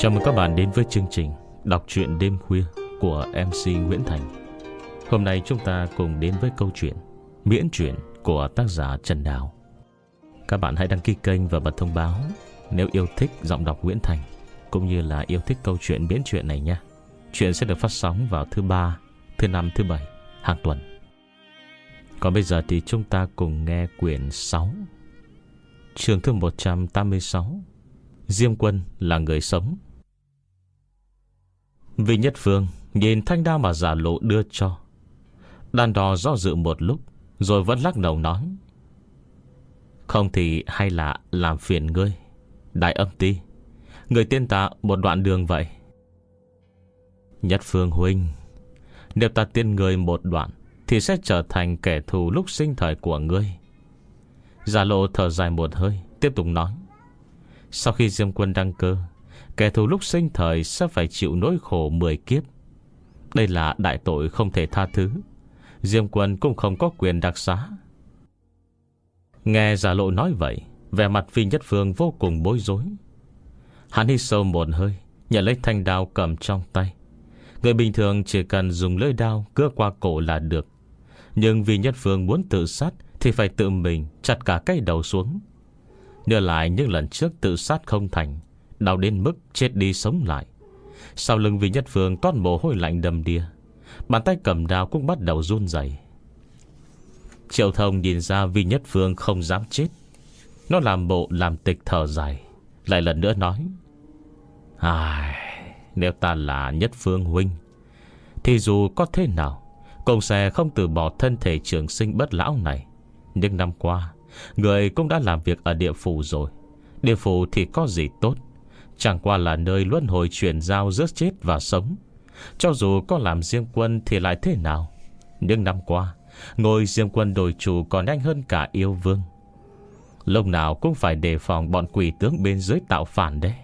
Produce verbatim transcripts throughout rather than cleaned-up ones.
Chào mừng các bạn đến với chương trình Đọc truyện đêm khuya của em xê Nguyễn Thành. Hôm nay chúng ta cùng đến với câu chuyện Miễn truyện của tác giả Trần Đào. Các bạn hãy đăng ký kênh và bật thông báo nếu yêu thích giọng đọc Nguyễn Thành, cũng như là yêu thích câu chuyện miễn truyện này nhé. Chuyện sẽ được phát sóng vào thứ ba, thứ năm, thứ bảy hàng tuần. Còn bây giờ thì chúng ta cùng nghe quyển sáu, chương thứ một trăm tám mươi sáu, Diêm Quân là người sống. Vì Nhất Phương nhìn thanh đao mà Giả Lộ đưa cho, đàn đò do dự một lúc, rồi vẫn lắc đầu nói: "Không thì hay là làm phiền ngươi, Đại Âm Ti, người tiên ta một đoạn đường vậy." "Nhất Phương huynh, nếu ta tiên người một đoạn thì sẽ trở thành kẻ thù lúc sinh thời của ngươi." Giả Lộ thở dài một hơi, tiếp tục nói: "Sau khi Diêm Quân đăng cơ, kẻ thù lúc sinh thời sẽ phải chịu nỗi khổ mười kiếp. Đây là đại tội không thể tha thứ. Diêm Quân cũng không có quyền đặc xá." Nghe Giả Lộ nói vậy, vẻ mặt Vi Nhất Phương vô cùng bối rối. Hắn hít sâu một hơi, nhận lấy thanh đao cầm trong tay. Người bình thường chỉ cần dùng lưỡi đao cưa qua cổ là được, nhưng Vi Nhất Phương muốn tự sát thì phải tự mình chặt cả cái đầu xuống. Nhớ lại những lần trước tự sát không thành, đau đến mức chết đi sống lại. Sau lưng Vi Nhất Phương toát mồ hôi lạnh đầm đìa, bàn tay cầm đao cũng bắt đầu run rẩy. Triệu Thông nhìn ra Vi Nhất Phương không dám chết, nó làm bộ làm tịch thở dài, lại lần nữa nói: "Ai, nếu ta là Nhất Phương huynh thì dù có thế nào cũng sẽ không từ bỏ thân thể trường sinh bất lão này. Nhưng năm qua người cũng đã làm việc ở địa phủ rồi. Địa phủ thì có gì tốt, chẳng qua là nơi luân hồi chuyển giao giữa chết và sống. Cho dù có làm Diêm Quân thì lại thế nào? Nhưng năm qua ngôi Diêm Quân đổi chủ còn nhanh hơn cả yêu vương. Lúc nào cũng phải đề phòng bọn quỷ tướng bên dưới tạo phản đấy."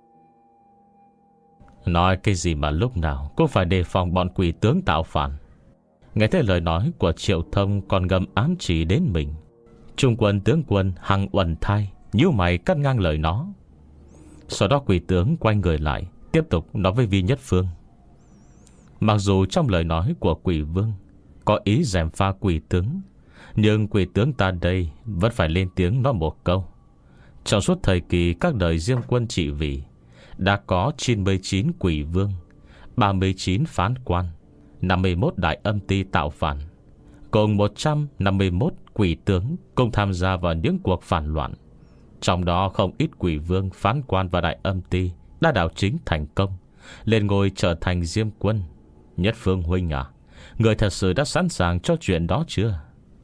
"Nói cái gì mà lúc nào cũng phải đề phòng bọn quỷ tướng tạo phản?" Nghe thấy lời nói của Triệu Thông còn ngầm ám chỉ đến mình, Trung quân tướng quân Hằng Uẩn Thai nhíu mày cắt ngang lời nó. Sau đó quỷ tướng quay người lại, tiếp tục nói với Vi Nhất Phương. Mặc dù trong lời nói của quỷ vương có ý gièm pha quỷ tướng, nhưng quỷ tướng ta đây vẫn phải lên tiếng nói một câu. Trong suốt thời kỳ các đời Diêm Quân trị vì, đã có chín mươi chín quỷ vương, ba mươi chín phán quan, năm mươi mốt đại âm ti tạo phản, cùng một trăm năm mươi mốt quỷ tướng cùng tham gia vào những cuộc phản loạn. Trong đó không ít quỷ vương, phán quan và đại âm ti đã đảo chính thành công, lên ngôi trở thành Diêm Quân. Nhất Phương huynh à, người thật sự đã sẵn sàng cho chuyện đó chưa?"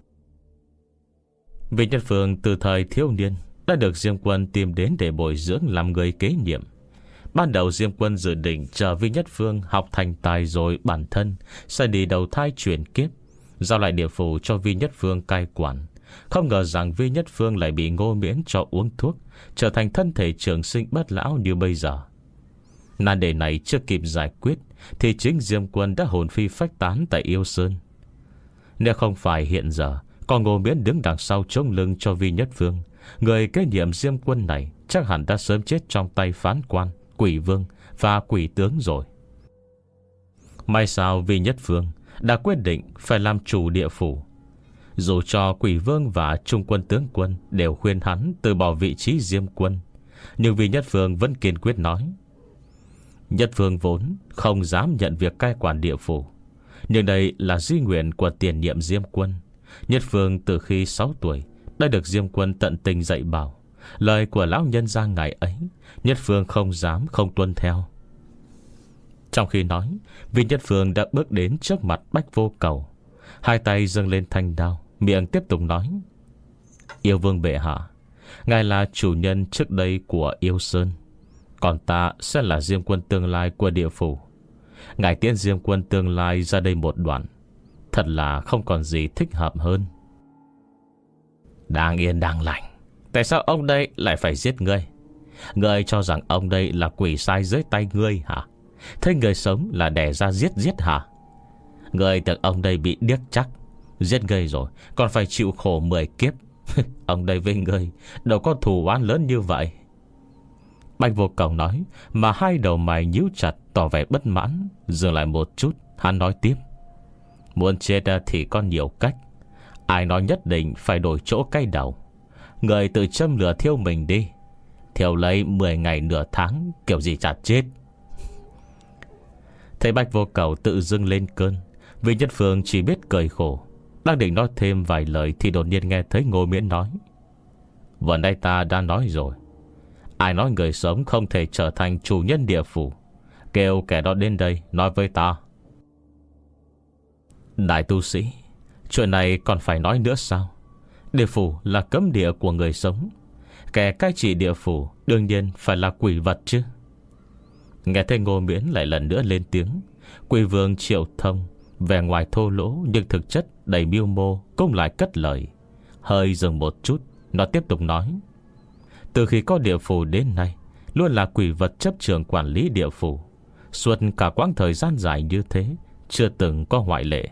Vì Nhất Phương từ thời thiếu niên đã được Diêm Quân tìm đến để bồi dưỡng làm người kế nhiệm. Ban đầu Diêm Quân dự định chờ Vi Nhất Phương học thành tài rồi bản thân sẽ đi đầu thai chuyển kiếp, giao lại địa phủ cho Vi Nhất Phương cai quản. Không ngờ rằng Vi Nhất Phương lại bị Ngô Miễn cho uống thuốc, trở thành thân thể trường sinh bất lão như bây giờ. Nan đề này chưa kịp giải quyết thì chính Diêm Quân đã hồn phi phách tán tại Yêu Sơn. Nếu không phải hiện giờ còn Ngô Miễn đứng đằng sau chống lưng cho Vi Nhất Phương, người kế nhiệm Diêm Quân này chắc hẳn đã sớm chết trong tay phán quan, quỷ vương và quỷ tướng rồi. May sao Vi Nhất Phương đã quyết định phải làm chủ địa phủ. Dù cho quỷ vương và trung quân tướng quân đều khuyên hắn từ bỏ vị trí Diêm Quân, nhưng Vi Nhất Phương vẫn kiên quyết nói: "Nhất Phương vốn không dám nhận việc cai quản địa phủ, nhưng đây là di nguyện của tiền nhiệm Diêm Quân. Nhất Phương từ khi sáu tuổi đã được Diêm Quân tận tình dạy bảo. Lời của lão nhân gia ngày ấy, Nhất Phương không dám không tuân theo." Trong khi nói, Vi Nhất Phương đã bước đến trước mặt Bách Vô Cầu, hai tay dâng lên thanh đao, miệng tiếp tục nói: "Yêu vương bệ hạ, ngài là chủ nhân trước đây của Yêu Sơn, còn ta sẽ là Diêm Quân tương lai của địa phủ. Ngài tiễn Diêm Quân tương lai ra đây một đoạn, thật là không còn gì thích hợp hơn." "Đang yên đang lành, tại sao ông đây lại phải giết ngươi? Ngươi cho rằng ông đây là quỷ sai dưới tay ngươi hả? Thấy người sống là đẻ ra giết giết hả? Ngươi tưởng ông đây bị điếc chắc, giết ngươi rồi còn phải chịu khổ mười kiếp. Ông đây với ngươi đâu có thù oán lớn như vậy." Bạch Vô Cầu nói, mà hai đầu mày nhíu chặt, tỏ vẻ bất mãn. Dừng lại một chút, hắn nói tiếp: muốn chết thì có nhiều cách. Ai nói nhất định phải đổi chỗ cái đầu? Người tự châm lửa thiêu mình đi, thiêu lấy mười ngày nửa tháng, kiểu gì chả chết. Thấy Bạch Vô Cầu tự dưng lên cơn, Vì Nhất Phương chỉ biết cười khổ. Đang định nói thêm vài lời thì đột nhiên nghe thấy Ngô Miễn nói: vừa nãy ta đã nói rồi, ai nói người sống không thể trở thành chủ nhân địa phủ? Kêu kẻ đó đến đây nói với ta. Đại tu sĩ, chuyện này còn phải nói nữa sao? Địa phủ là cấm địa của người sống. Kẻ cai trị địa phủ đương nhiên phải là quỷ vật chứ. Nghe thấy Ngô Miễn lại lần nữa lên tiếng, Quỷ Vương Triệu Thông vẻ ngoài thô lỗ nhưng thực chất đầy mưu mô cũng lại cất lời. Hơi dừng một chút, nó tiếp tục nói: từ khi có địa phủ đến nay, luôn là quỷ vật chấp trường quản lý địa phủ. Suốt cả quãng thời gian dài như thế, chưa từng có ngoại lệ.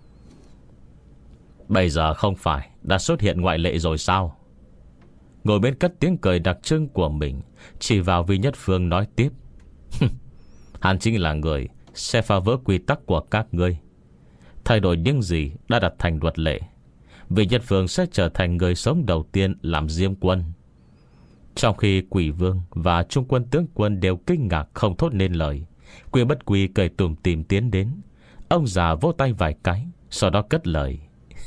Bây giờ không phải đã xuất hiện ngoại lệ rồi sao? Ngồi bên cất tiếng cười đặc trưng của mình, chỉ vào Vi Nhất Phương nói tiếp: hắn chính là người sẽ phá vỡ quy tắc của các ngươi, thay đổi những gì đã đặt thành luật lệ. Vi Nhất Phương sẽ trở thành người sống đầu tiên làm Diêm Quân. Trong khi Quỷ Vương và Trung Quân tướng quân đều kinh ngạc không thốt nên lời, Quy Bất Quy cười tủm tỉm tiến đến. Ông già vỗ tay vài cái, sau đó cất lời: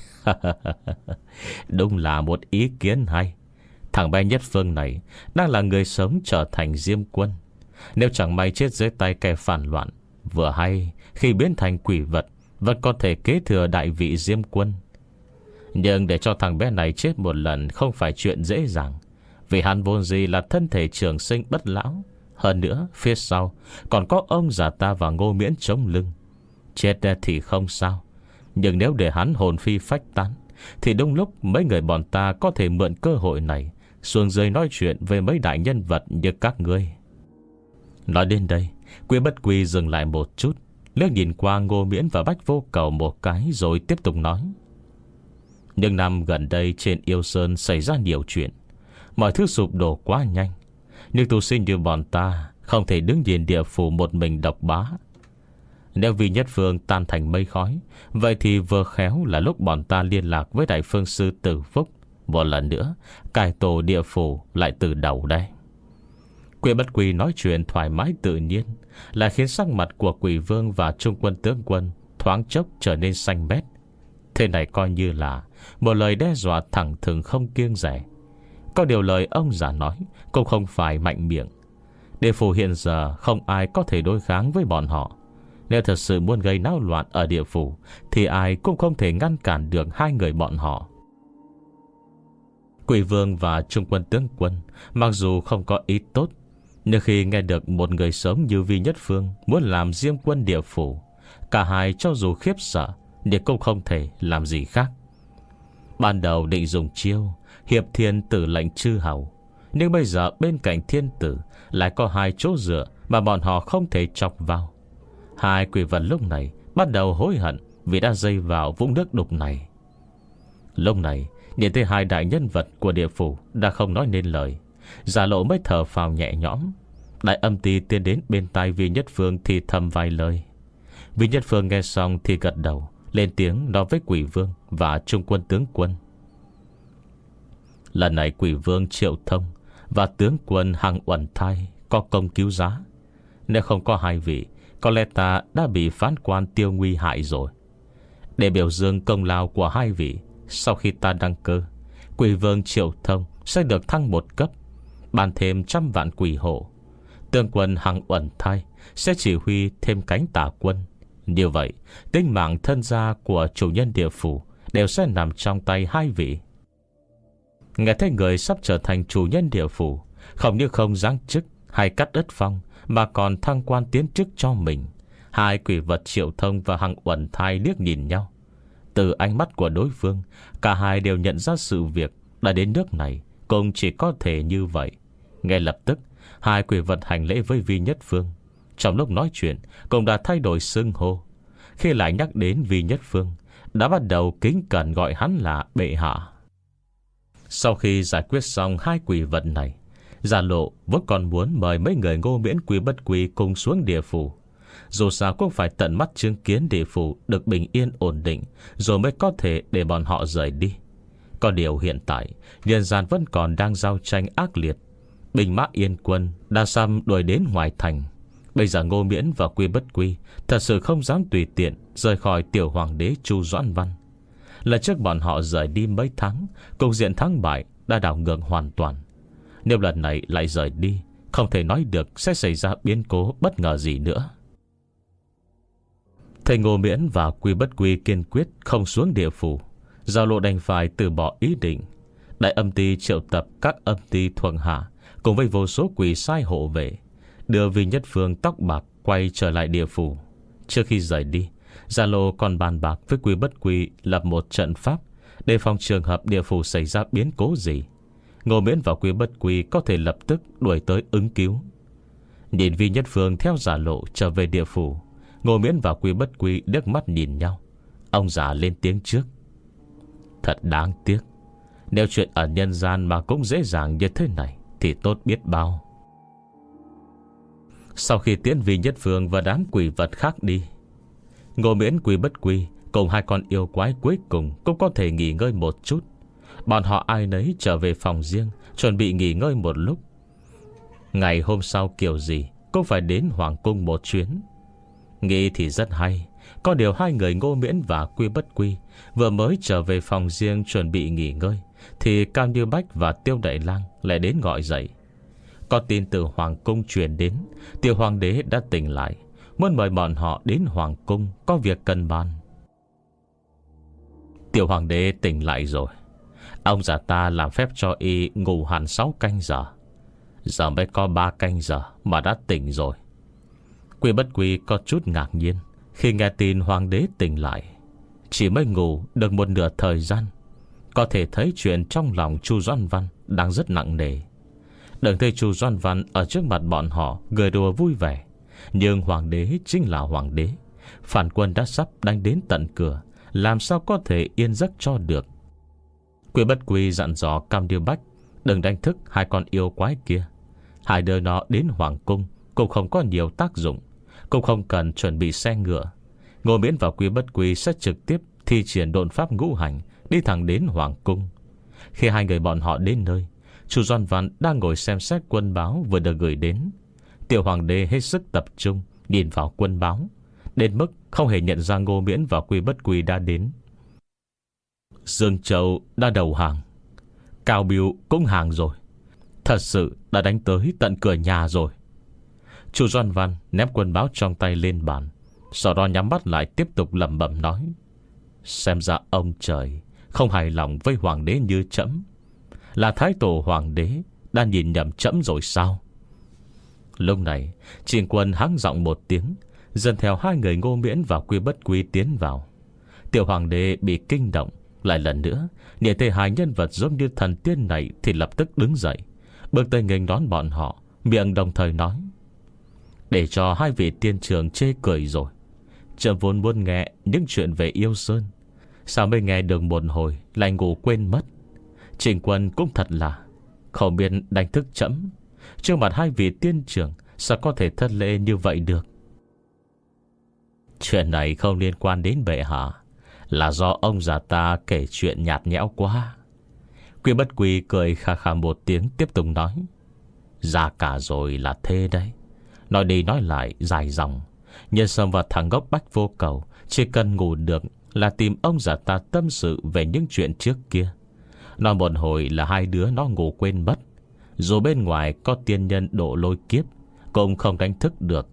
đúng là một ý kiến hay. Thằng bé Nhất Phương này đang là người sống trở thành Diêm Quân. Nếu chẳng may chết dưới tay kẻ phản loạn, vừa hay khi biến thành quỷ vật vẫn có thể kế thừa đại vị Diêm Quân. Nhưng để cho thằng bé này chết một lần không phải chuyện dễ dàng, vì hắn vốn gì là thân thể trường sinh bất lão. Hơn nữa phía sau còn có ông già ta và Ngô Miễn chống lưng. Chết thì không sao, nhưng nếu để hắn hồn phi phách tán, thì đúng lúc mấy người bọn ta có thể mượn cơ hội này xuống dưới nói chuyện về mấy đại nhân vật như các ngươi. Nói đến đây, Quy Bất Quy dừng lại một chút, liếc nhìn qua Ngô Miễn và Bách Vô Cầu một cái, rồi tiếp tục nói: những năm gần đây trên Yêu Sơn xảy ra nhiều chuyện, mọi thứ sụp đổ quá nhanh. Nhưng tu sinh như bọn ta không thể đứng nhìn địa phủ một mình độc bá. Nếu Vi Nhất Phương tan thành mây khói, vậy thì vừa khéo là lúc bọn ta liên lạc với Đại Phương Sư Tử Phúc, một lần nữa cải tổ địa phủ lại từ đầu đây. Quy Bất Quy nói chuyện thoải mái tự nhiên, lại khiến sắc mặt của Quỷ Vương và Trung Quân tướng quân thoáng chốc trở nên xanh mét. Thế này coi như là một lời đe dọa thẳng thừng không kiêng dè. Có điều lời ông già nói cũng không phải mạnh miệng. Địa phủ hiện giờ không ai có thể đối kháng với bọn họ. Nếu thật sự muốn gây náo loạn ở địa phủ, thì ai cũng không thể ngăn cản được hai người bọn họ. Quỷ Vương và Trung Quân tướng quân mặc dù không có ý tốt, nhưng khi nghe được một người sống như Vi Nhất Phương muốn làm Diêm Quân địa phủ, cả hai cho dù khiếp sợ nhưng cũng không thể làm gì khác. Ban đầu định dùng chiêu hiệp thiên tử lệnh chư hầu, nhưng bây giờ bên cạnh thiên tử lại có hai chỗ dựa mà bọn họ không thể chọc vào. Hai quỷ vật lúc này bắt đầu hối hận vì đã dây vào vũng nước đục này. Lúc này nhìn thấy hai đại nhân vật của địa phủ đã không nói nên lời, giả lộ mới thở phào nhẹ nhõm. Đại Âm Ty tiến đến bên tai Vi Nhất Phương thì thầm vài lời. Vi Nhất Phương nghe xong thì gật đầu, lên tiếng nói với Quỷ Vương và Trung Quân tướng quân: lần này Quỷ Vương Triệu Thông và tướng quân Hằng Uẩn Thai có công cứu giá. Nếu không có hai vị, có lẽ ta đã bị phán quan Tiêu Nguy hại rồi. Để biểu dương công lao của hai vị, sau khi ta đăng cơ, Quỷ Vương Triệu Thông sẽ được thăng một cấp, ban thêm trăm vạn quỷ hộ. Tướng quân Hằng Uẩn Thai sẽ chỉ huy thêm cánh tả quân. Như vậy, tính mạng thân gia của chủ nhân địa phủ đều sẽ nằm trong tay hai vị. Nghe thấy người sắp trở thành chủ nhân địa phủ không như không giáng chức hay cắt đất phong, mà còn thăng quan tiến chức cho mình, hai quỷ vật Triệu Thông và Hằng Uẩn Thai liếc nhìn nhau. Từ ánh mắt của đối phương, cả hai đều nhận ra sự việc đã đến nước này cũng chỉ có thể như vậy. Ngay lập tức, hai quỷ vật hành lễ với Vi Nhất Phương. Trong lúc nói chuyện cũng đã thay đổi xưng hô. Khi lại nhắc đến Vi Nhất Phương, đã bắt đầu kính cẩn gọi hắn là bệ hạ. Sau khi giải quyết xong hai quỷ vật này, Giả Lộ vẫn còn muốn mời mấy người Ngô Miễn Quý Bất Quý cùng xuống địa phủ. Dù sao cũng phải tận mắt chứng kiến địa phủ được bình yên ổn định, rồi mới có thể để bọn họ rời đi. Có điều hiện tại nhân gian vẫn còn đang giao tranh ác liệt. Binh mã Yên Quân đã xăm đuổi đến ngoài thành. Bây giờ Ngô Miễn và Quý Bất Quý thật sự không dám tùy tiện rời khỏi tiểu hoàng đế Chu Doãn Văn. Lần trước bọn họ rời đi mấy tháng, cục diện thắng bại đã đảo ngược hoàn toàn. Nếu lần này lại rời đi, không thể nói được sẽ xảy ra biến cố bất ngờ gì nữa. Thầy Ngô Miễn và Quý Bất Quý kiên quyết không xuống địa phủ. Giao Lộ đành phải từ bỏ ý định. Đại âm ty triệu tập các âm ty thuận hạ cùng với vô số quỷ sai hộ vệ, đưa Vi Nhất Phương tóc bạc quay trở lại địa phủ. Trước khi rời đi, Gia Lô còn bàn bạc với Quý Bất Quý lập một trận pháp đề phòng trường hợp địa phủ xảy ra biến cố gì. Ngô Miễn và Quý Bất Quý có thể lập tức đuổi tới ứng cứu. Nhìn Vi Nhất Phương theo Gia Lộ trở về địa phủ, Ngô Miễn và Quý Bất Quý liếc mắt nhìn nhau. Ông già lên tiếng trước: Thật đáng tiếc, nếu chuyện ở nhân gian mà cũng dễ dàng như thế này thì tốt biết bao. Sau khi tiễn Vi Nhất Phương và đám quỷ vật khác đi, Ngô Miễn, Quý Bất Quý cùng hai con yêu quái cuối cùng cũng có thể nghỉ ngơi một chút. Bọn họ ai nấy trở về phòng riêng, chuẩn bị nghỉ ngơi một lúc. Ngày hôm sau kiểu gì cũng phải đến Hoàng Cung một chuyến. Nghĩ thì rất hay, có điều hai người Ngô Miễn và Quý Bất Quý vừa mới trở về phòng riêng chuẩn bị nghỉ ngơi thì Cao Như Bách và Tiêu Đại Lang lại đến gọi dậy. Có tin từ Hoàng Cung truyền đến, Tiểu Hoàng đế đã tỉnh lại, muốn mời bọn họ đến Hoàng Cung có việc cần bàn. Tiểu Hoàng đế tỉnh lại rồi. Ông già ta làm phép cho y ngủ hẳn sáu canh giờ, giờ mới có ba canh giờ mà đã tỉnh rồi. Quý Bất Quý có chút ngạc nhiên khi nghe tin Hoàng đế tỉnh lại. Chỉ mới ngủ được một nửa thời gian, có thể thấy chuyện trong lòng Chu Doãn Văn đang rất nặng nề. Đừng thấy Chu Doãn Văn ở trước mặt bọn họ cười đùa vui vẻ, nhưng Hoàng đế chính là Hoàng đế. Phản quân đã sắp đánh đến tận cửa, làm sao có thể yên giấc cho được. Quý Bất Quý dặn dò Cam Điêu Bách đừng đánh thức hai con yêu quái kia. Hai đứa nó đến Hoàng Cung cũng không có nhiều tác dụng, cũng không cần chuẩn bị xe ngựa. Ngô Miễn và Quý Bất Quý sẽ trực tiếp thi triển độn pháp ngũ hành, đi thẳng đến Hoàng Cung. Khi hai người bọn họ đến nơi, Chu Doãn Văn đang ngồi xem xét quân báo vừa được gửi đến. Tiểu Hoàng đế hết sức tập trung nhìn vào quân báo, đến mức không hề nhận ra Ngô Miễn và Quý Bất Quý đã đến. Dương Châu đã đầu hàng, Cao Biêu cũng hàng rồi, thật sự đã đánh tới tận cửa nhà rồi. Chu Doãn Văn ném quân báo trong tay lên bàn, sau đó nhắm mắt lại tiếp tục lẩm bẩm nói: Xem ra ông trời không hài lòng với hoàng đế như trẫm. Là thái tổ hoàng đế đã nhìn nhầm trẫm rồi sao? Lúc này Trình Quân hắng giọng một tiếng, dần theo hai người Ngô Miễn và Quý Bất Quý tiến vào. Tiểu hoàng đế bị kinh động, lại lần nữa nhìn thấy hai nhân vật giống như thần tiên này thì lập tức đứng dậy, bước tới nghênh đón bọn họ, miệng đồng thời nói: Để cho hai vị tiên trưởng chê cười rồi. Trẫm vốn muốn nghe những chuyện về Yêu Sơn, sao mới nghe được một hồi lại ngủ quên mất. Trình Quân cũng thật là không biết đánh thức trẫm. Trước mặt hai vị tiên trưởng sao có thể thất lễ như vậy được? Chuyện này không liên quan đến bệ hạ, là do ông già ta kể chuyện nhạt nhẽo quá. Quý Bất Quý cười khà khà một tiếng, tiếp tục nói: Già cả rồi là thế đấy. Nói đi nói lại dài dòng, Nhân Sâm và thằng gốc Bách Vô Cầu chỉ cần ngủ được là tìm ông già ta tâm sự về những chuyện trước kia. Nói một hồi là hai đứa nó ngủ quên mất, dù bên ngoài có tiên nhân độ lôi kiếp cũng không đánh thức được.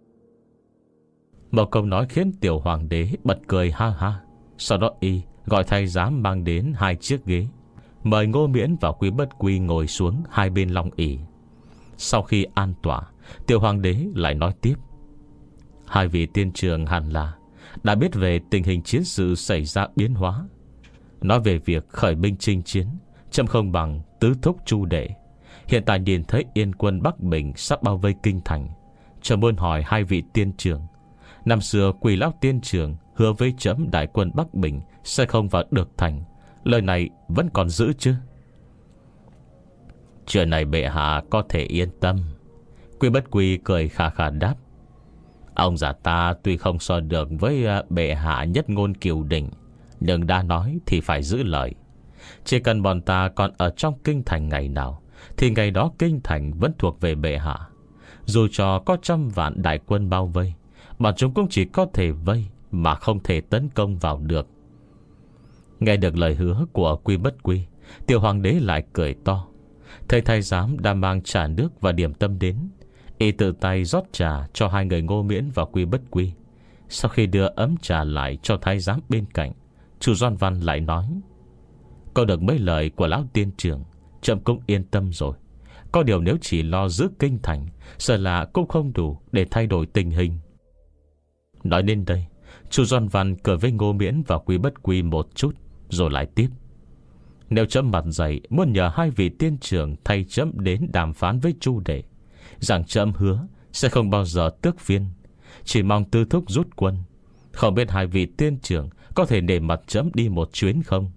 Một câu nói khiến tiểu hoàng đế bật cười ha ha. Sau đó y gọi thái giám mang đến hai chiếc ghế, mời Ngô Miễn và Quý Bất Quý ngồi xuống hai bên long ỷ. Sau khi an tọa, tiểu hoàng đế lại nói tiếp: Hai vị tiên trường hẳn là đã biết về tình hình chiến sự xảy ra biến hóa. Nói về việc khởi binh chinh chiến, trẫm không bằng tứ thúc Chu đệ. Hiện tại nhìn thấy Yên quân Bắc Bình sắp bao vây kinh thành, trẫm muốn hỏi hai vị tiên trường, năm xưa Quỷ lão tiên trường hứa với trẫm đại quân Bắc Bình sẽ không vào được thành, lời này vẫn còn giữ chứ? Chuyện này bệ hạ có thể yên tâm. Quy Bất Quy cười khà khà đáp. Ông già ta tuy không so được với bệ hạ nhất ngôn cửu đỉnh, nhưng đã nói thì phải giữ lời. Chỉ cần bọn ta còn ở trong kinh thành ngày nào, thì ngày đó kinh thành vẫn thuộc về bệ hạ. Dù cho có trăm vạn đại quân bao vây, bọn chúng cũng chỉ có thể vây, mà không thể tấn công vào được. Nghe được lời hứa của Quy Bất Quy, tiểu hoàng đế lại cười to. Thầy thái giám đang mang trà nước và điểm tâm đến, y tự tay rót trà cho hai người Ngô Miễn và Quy Bất Quy. Sau khi đưa ấm trà lại cho thái giám bên cạnh, Chu Doan Văn lại nói: Có được mấy lời của lão tiên trưởng, trẫm cũng yên tâm rồi. Có điều nếu chỉ lo giữ kinh thành, sợ là cũng không đủ để thay đổi tình hình. Nói đến đây, Chu Doan Văn cười với Ngô Miễn và Quy Bất Quy một chút, rồi lại tiếp: Nếu trẫm mặt dày muốn nhờ hai vị tiên trưởng thay trẫm đến đàm phán với Chu đệ, rằng trẫm hứa sẽ không bao giờ tước phiên, chỉ mong tư thúc rút quân. Không biết hai vị tiên trưởng có thể để mặt trẫm đi một chuyến không?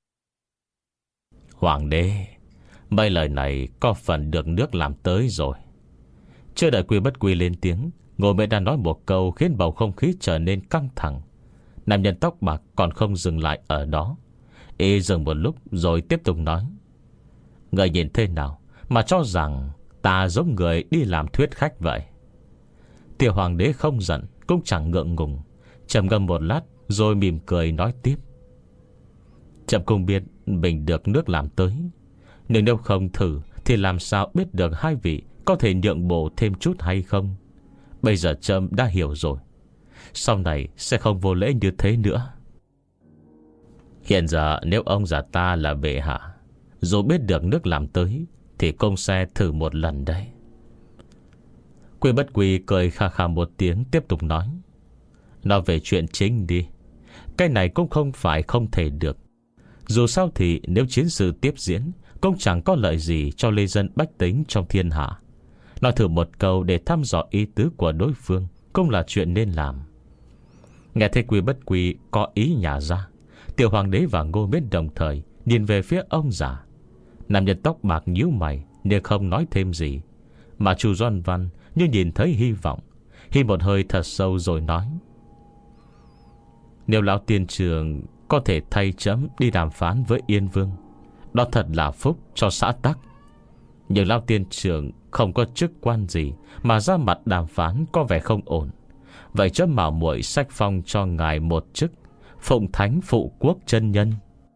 Hoàng đế, mấy lời này có phần được nước làm tới rồi. Chưa đợi Quy Bất Quy lên tiếng, Ngô Miễn đã nói một câu khiến bầu không khí trở nên căng thẳng. Nam nhân tóc bạc còn không dừng lại ở đó. Y dừng một lúc rồi tiếp tục nói: Người nhìn thế nào mà cho rằng ta giống người đi làm thuyết khách vậy? Tiểu hoàng đế không giận cũng chẳng ngượng ngùng, trầm ngâm một lát rồi mỉm cười nói tiếp: Trẫm cũng biết mình được nước làm tới, nhưng nếu không thử thì làm sao biết được hai vị có thể nhượng bộ thêm chút hay không. Bây giờ trẫm đã hiểu rồi, sau này sẽ không vô lễ như thế nữa. Hiện giờ nếu ông già ta là bệ hạ, dù biết được nước làm tới, thì công sẽ thử một lần đây. Quy Bất Quy cười kha kha một tiếng, tiếp tục nói: Nói về chuyện chính đi. Cái này cũng không phải không thể được. Dù sao thì nếu chiến sự tiếp diễn, cũng chẳng có lợi gì cho lê dân bách tính trong thiên hạ. Nói thử một câu để thăm dò ý tứ của đối phương cũng là chuyện nên làm. Nghe thấy Quy Bất Quy có ý nhả ra, tiểu hoàng đế và Ngô Miễn đồng thời nhìn về phía ông già. Nam nhân tóc bạc nhíu mày nhưng không nói thêm gì, mà Chu Doan Văn như nhìn thấy hy vọng, hít một hơi thật sâu rồi nói: Nếu lão tiên trưởng có thể thay trẫm đi đàm phán với Yên Vương, đó thật là phúc cho xã tắc. Nhưng lão tiên trưởng không có chức quan gì mà ra mặt đàm phán có vẻ không ổn. Vậy trẫm mạo muội sách phong cho ngài một chức Phụng Thánh Phụ Quốc chân nhân.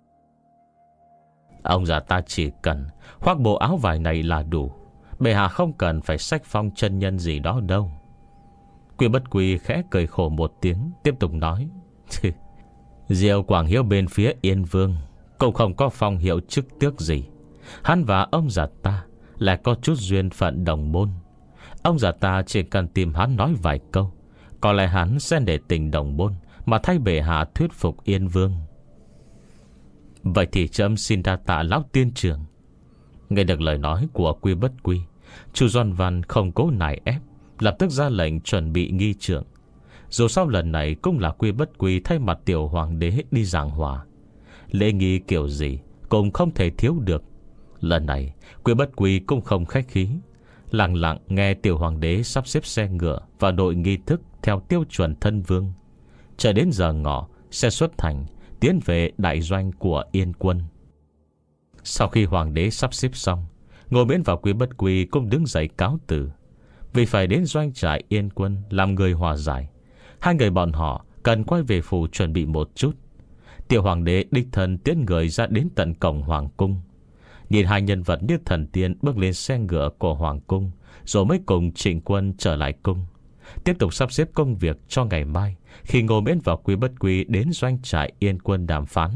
Ông già ta chỉ cần khoác bộ áo vải này là đủ, bệ hạ không cần phải sách phong chân nhân gì đó đâu. Quy Bất Quy khẽ cười khổ một tiếng, tiếp tục nói: Diệu Quảng Hiếu bên phía Yên Vương cũng không có phong hiệu chức tước gì. Hắn và ông già ta lại có chút duyên phận đồng môn. Ông già ta chỉ cần tìm hắn nói vài câu, có lẽ hắn sẽ để tình đồng môn mà thay bệ hạ thuyết phục Yên Vương. Vậy thì trẫm xin đa tạ lão tiên trưởng. Nghe được lời nói của Quy Bất Quy, Chu Doan Văn không cố nài ép, lập tức ra lệnh chuẩn bị nghi trượng. Dù sao lần này cũng là Quy Bất Quy thay mặt tiểu hoàng đế đi giảng hòa, lễ nghi kiểu gì cũng không thể thiếu được. Lần này Quy Bất Quy cũng không khách khí, lặng lặng nghe tiểu hoàng đế sắp xếp xe ngựa và đội nghi thức theo tiêu chuẩn thân vương. Chờ đến giờ ngọ sẽ xuất thành, tiến về đại doanh của Yên quân. Sau khi hoàng đế sắp xếp xong, Ngô Miễn và Quy Bất Quy cũng đứng dậy cáo từ. Vì phải đến doanh trại Yên quân làm người hòa giải, hai người bọn họ cần quay về phủ chuẩn bị một chút. Tiểu hoàng đế đích thân tiến người ra đến tận cổng hoàng cung. Nhìn hai nhân vật như thần tiên bước lên xe ngựa của hoàng cung, rồi mới cùng Trịnh quân trở lại cung, tiếp tục sắp xếp công việc cho ngày mai khi Ngô Miễn và Quy Bất Quy đến doanh trại Yên quân đàm phán.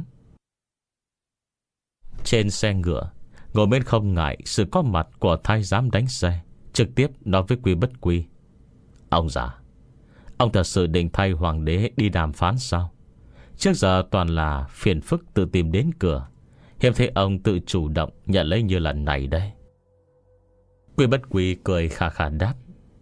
Trên xe ngựa, Ngô Miễn không ngại sự có mặt của thái giám đánh xe, trực tiếp nói với Quy Bất Quy: Ông già, ông thật sự định thay hoàng đế đi đàm phán sao? Trước giờ toàn là phiền phức tự tìm đến cửa, hiếm thấy ông tự chủ động nhận lấy như lần này đây. Quy Bất Quy cười khà khà đáp: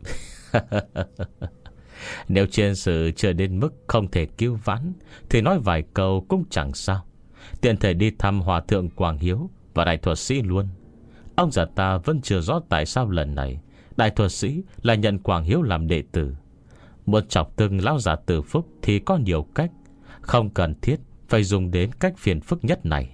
Nếu trên sự chưa đến mức không thể cứu vãn thì nói vài câu cũng chẳng sao. Tiện thể đi thăm hòa thượng Quảng Hiếu và đại thuật sĩ luôn. Ông già ta vẫn chưa rõ tại sao lần này đại thuật sĩ lại nhận Quảng Hiếu làm đệ tử. Muốn chọc từng lão già Từ Phúc thì có nhiều cách, không cần thiết phải dùng đến cách phiền phức nhất này.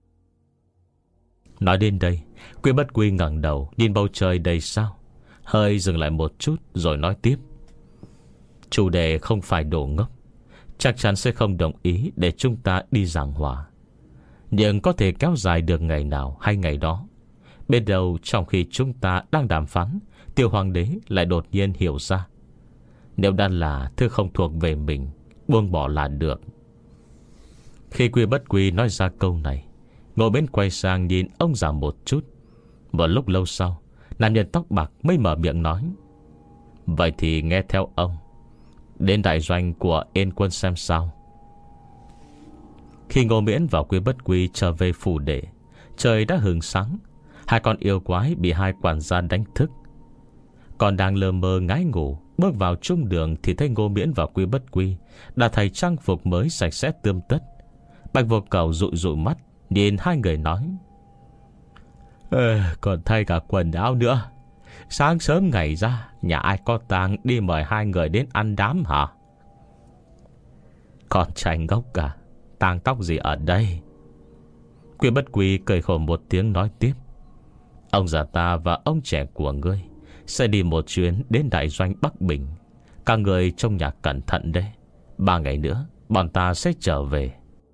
Nói đến đây, Quy Bất Quy ngẩng đầu nhìn bầu trời đầy sao, hơi dừng lại một chút rồi nói tiếp. Chủ đề không phải đồ ngốc, chắc chắn sẽ không đồng ý để chúng ta đi giảng hòa, nhưng có thể kéo dài được ngày nào hay ngày đó. Bên đầu trong khi chúng ta đang đàm phán, Tiểu Hoàng đế lại đột nhiên hiểu ra, nếu đã là thứ không thuộc về mình, buông bỏ là được. Khi Quy Bất Quy nói ra câu này, Ngô Miễn quay sang nhìn ông già một chút. Một lúc lâu sau, nam nhân tóc bạc mới mở miệng nói, vậy thì nghe theo ông, đến đại doanh của Yên Quân xem sao. Khi Ngô Miễn và Quy Bất Quy trở về phủ đệ, trời đã hừng sáng. Hai con yêu quái bị hai quản gia đánh thức. Còn đang lơ mơ ngái ngủ, bước vào trung đường thì thấy Ngô Miễn và Quy Bất Quy đã thay trang phục mới sạch sẽ tươm tất. Bạch Vô Cầu dụi dụi mắt nhìn hai người nói, Ê, còn thay cả quần áo nữa. Sáng sớm ngày ra, nhà ai có tang đi mời hai người đến ăn đám hả? Con trai ngốc cả, tang tóc gì ở đây? Quy Bất Quy cười khổ một tiếng nói tiếp, ông già ta và ông trẻ của ngươi sẽ đi một chuyến đến đại doanh Bắc Bình. Các người trong nhà cẩn thận đấy, ba ngày nữa bọn ta sẽ trở về.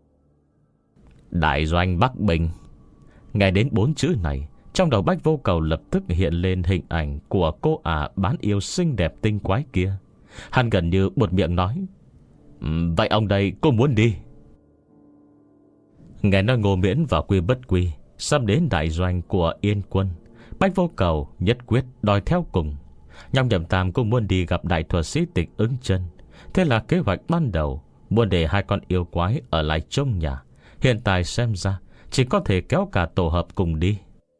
Đại doanh Bắc Bình. Nghe đến bốn chữ này, trong đầu Bách Vô Cầu lập tức hiện lên hình ảnh của cô ả bán yêu xinh đẹp tinh quái kia. Hắn gần như buột miệng nói, vậy ông đây cũng muốn đi? Nghe nói Ngô Miễn và Quy Bất Quy sắp đến đại doanh của Yên Quân, Bách Vô Cầu nhất quyết đòi theo cùng. Nhong Nhậm Tam cũng muốn đi gặp đại thuật sĩ Tịch Ứng Chân. Thế là kế hoạch ban đầu muốn để hai con yêu quái ở lại trong nhà, hiện tại xem ra chỉ có thể kéo cả tổ hợp cùng đi.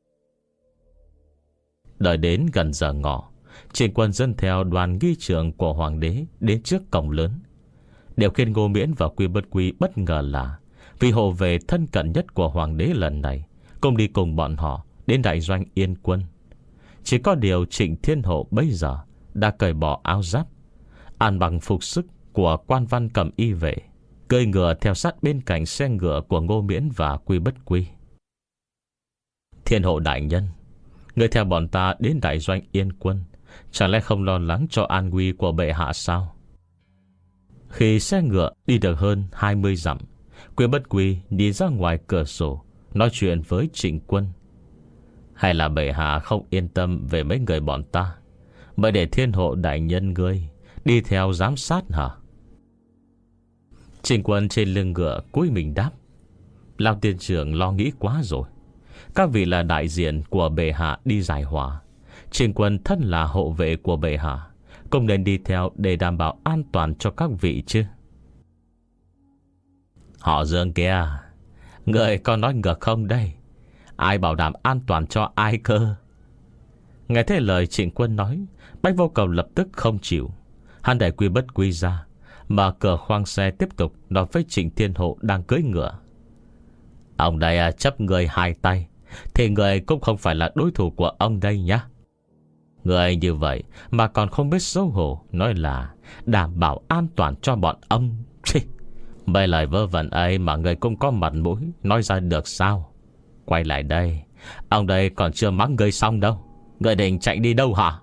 Đợi đến gần giờ ngọ, Trình Quân dẫn theo đoàn nghi trưởng của hoàng đế đến trước cổng lớn. Điều khiến Ngô Miễn và Quy Bất Quy bất ngờ là vì hộ vệ thân cận nhất của hoàng đế lần này cùng đi cùng bọn họ đến đại doanh Yên Quân. Chỉ có điều Trịnh Thiên Hộ bây giờ đã cởi bỏ áo giáp, ăn bằng phục sức của quan văn cầm y vệ, cưỡi ngựa theo sát bên cạnh xe ngựa của Ngô Miễn và Quy Bất Quy. Thiên Hộ đại nhân, người theo bọn ta đến đại doanh Yên Quân, chẳng lẽ không lo lắng cho an nguy của bệ hạ sao? Khi xe ngựa đi được hơn hai mươi dặm, Quy Bất Quy đi ra ngoài cửa sổ nói chuyện với Trịnh Quân. Hay là bệ hạ không yên tâm về mấy người bọn ta, mới để Thiên Hộ đại nhân ngươi đi theo giám sát hả? Trịnh Quân trên lưng ngựa cúi mình đáp, Lão tiên trưởng lo nghĩ quá rồi. Các vị là đại diện của bệ hạ đi giải hòa, Trịnh Quân thân là hộ vệ của bệ hạ, cũng nên đi theo để đảm bảo an toàn cho các vị chứ. Họ Dương kia, người có nói ngược không đây? Ai bảo đảm an toàn cho ai cơ? Nghe thấy lời Trịnh Quân nói, Bách Vô Cầu lập tức không chịu. Hắn đẩy Quy Bất Quy ra, mở cửa khoang xe tiếp tục nói với Trịnh Thiên Hộ đang cưỡi ngựa. Ông đây chấp người hai tay thì người cũng không phải là đối thủ của ông đây nhá. Người như vậy mà còn không biết xấu hổ nói là đảm bảo an toàn cho bọn ông. Mấy lời vơ vẩn ấy mà người cũng có mặt mũi nói ra được sao? Quay lại đây, ông đây còn chưa mắng người xong đâu. Người định chạy đi đâu hả?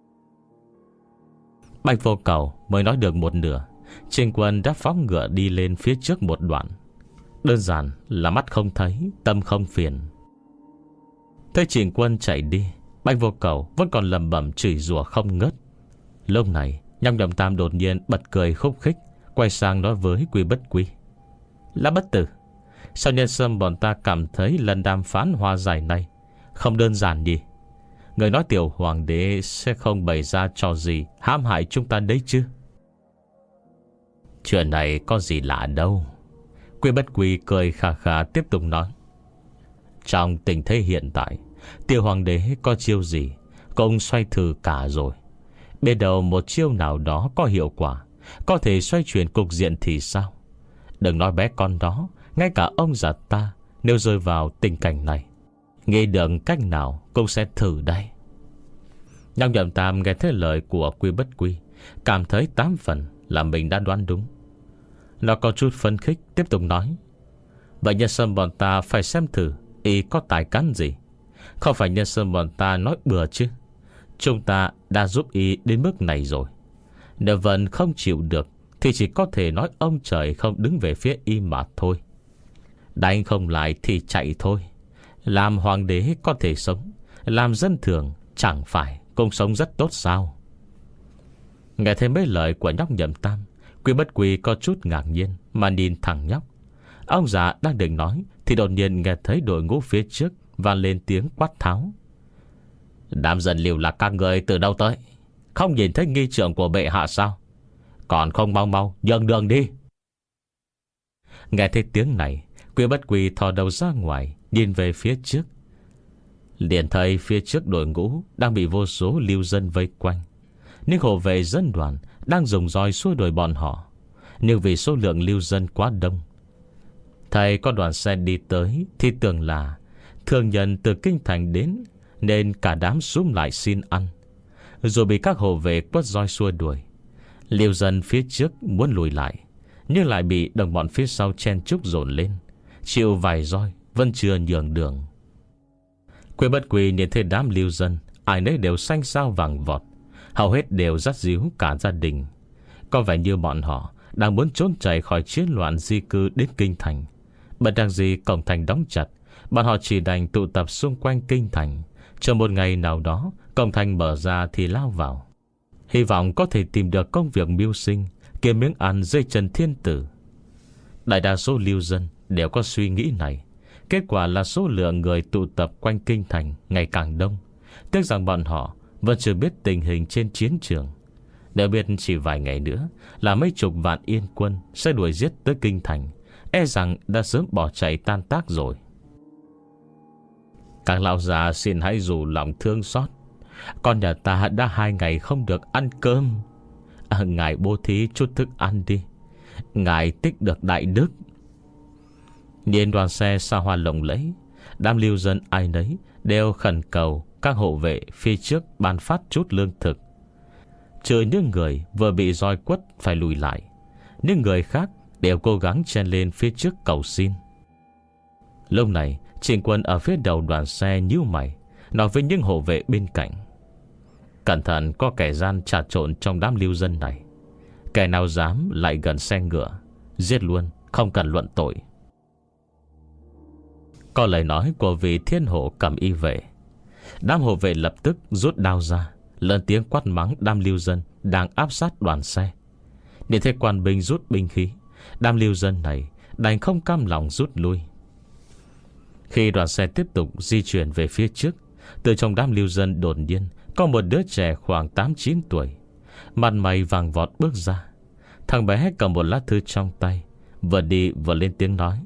Bạch Vô Cầu mới nói được một nửa, Trình Quân đã phóng ngựa đi lên phía trước một đoạn. Đơn giản là mắt không thấy, tâm không phiền. Thấy Trình Quân chạy đi, Bạch Vô Cầu vẫn còn lầm bẩm chửi rủa không ngớt. Lúc này Nhong Nhậm Tam đột nhiên bật cười khúc khích, quay sang nói với Quy Bất Quy, Lã Bất Tử, sao nhân sâm bọn ta cảm thấy lần đàm phán hòa giải này không đơn giản nhỉ? Người nói tiểu hoàng đế sẽ không bày ra trò gì hãm hại chúng ta đấy chứ? Chuyện này có gì lạ đâu. Quy Bất Quy cười khà khà tiếp tục nói, trong tình thế hiện tại, tiểu hoàng đế có chiêu gì cũng xoay thử cả rồi. Biết đâu một chiêu nào đó có hiệu quả, có thể xoay chuyển cục diện thì sao? Đừng nói bé con đó, ngay cả ông già ta nếu rơi vào tình cảnh này Nghĩ được cách nào cũng sẽ thử đây. Nhóc Nhậm Tam nghe thấy lời của Quy Bất Quy, cảm thấy tám phần là mình đã đoán đúng. Nó có chút phấn khích, tiếp tục nói: vậy nhân sâm bọn ta phải xem thử y có tài cán gì. Không phải nhân sâm bọn ta nói bừa chứ. Chúng ta đã giúp y đến mức này rồi. Nếu vẫn không chịu được thì chỉ có thể nói ông trời không đứng về phía y mà thôi. Đánh không lại thì chạy thôi. Làm hoàng đế có thể sống, làm dân thường chẳng phải cũng sống rất tốt sao? Nghe thấy mấy lời của nhóc Nhậm Tam, Quy Bất Quy có chút ngạc nhiên mà nhìn thẳng nhóc. Ông già đang định nói thì đột nhiên nghe thấy đội ngũ phía trước vang lên tiếng quát tháo: đám dân liều là các người từ đâu tới? Không nhìn thấy nghi trượng của bệ hạ sao? Còn không mau mau nhường đường đi. Nghe thấy tiếng này, Quy Bất Quy thò đầu ra ngoài, nhìn về phía trước. Liền thấy phía trước đội ngũ đang bị vô số lưu dân vây quanh. Nhưng hộ vệ dân đoàn đang dùng roi xua đuổi bọn họ. Nhưng vì số lượng lưu dân quá đông, thầy có đoàn xe đi tới thì tưởng là thương nhân từ kinh thành đến, nên cả đám xúm lại xin ăn, rồi bị các hộ vệ quất roi xua đuổi. Lưu dân phía trước muốn lùi lại, nhưng lại bị đồng bọn phía sau chen chúc dồn lên, chịu vài roi vẫn chưa nhường đường. Quy Bất Quy nhìn thấy đám lưu dân, ai nấy đều xanh xao vàng vọt, hầu hết đều dắt díu cả gia đình. Có vẻ như bọn họ đang muốn trốn chạy khỏi chiến loạn di cư đến kinh thành. Bất đắc dĩ cổng thành đóng chặt, bọn họ chỉ đành tụ tập xung quanh kinh thành, chờ một ngày nào đó cổng thành mở ra thì lao vào, hy vọng có thể tìm được công việc mưu sinh, kiếm miếng ăn dưới chân thiên tử. Đại đa số lưu dân đều có suy nghĩ này. Kết quả là số lượng người tụ tập quanh kinh thành ngày càng đông. Tiếc rằng bọn họ vẫn chưa biết tình hình trên chiến trường. Nếu biết chỉ vài ngày nữa là mấy chục vạn yên quân sẽ đuổi giết tới kinh thành, e rằng đã sớm bỏ chạy tan tác rồi. Các lão già xin hãy dù lòng thương xót. Con nhà ta đã hai ngày không được ăn cơm. à, Ngài bố thí chút thức ăn đi, ngài tích được đại đức. Nhìn đoàn xe xa hoa lộng lẫy, đám lưu dân ai nấy đều khẩn cầu các hộ vệ phía trước ban phát chút lương thực. Trừ những người vừa bị roi quất phải lùi lại, những người khác đều cố gắng chen lên phía trước cầu xin. Lúc này Trịnh Quân ở phía đầu đoàn xe nhíu mày, nói với những hộ vệ bên cạnh: cẩn thận có kẻ gian trà trộn trong đám lưu dân này. Kẻ nào dám lại gần xe ngựa, giết luôn, không cần luận tội. Có lời nói của vị thiên hộ cầm y vệ. Đám hộ vệ lập tức rút đao ra, lớn tiếng quát mắng đám lưu dân đang áp sát đoàn xe. Nhìn thấy quan binh rút binh khí, đám lưu dân này đành không cam lòng rút lui. Khi đoàn xe tiếp tục di chuyển về phía trước, từ trong đám lưu dân đột nhiên có một đứa trẻ khoảng tám chín tuổi, mặt mày vàng vọt bước ra. Thằng bé cầm một lá thư trong tay, vừa đi vừa lên tiếng nói: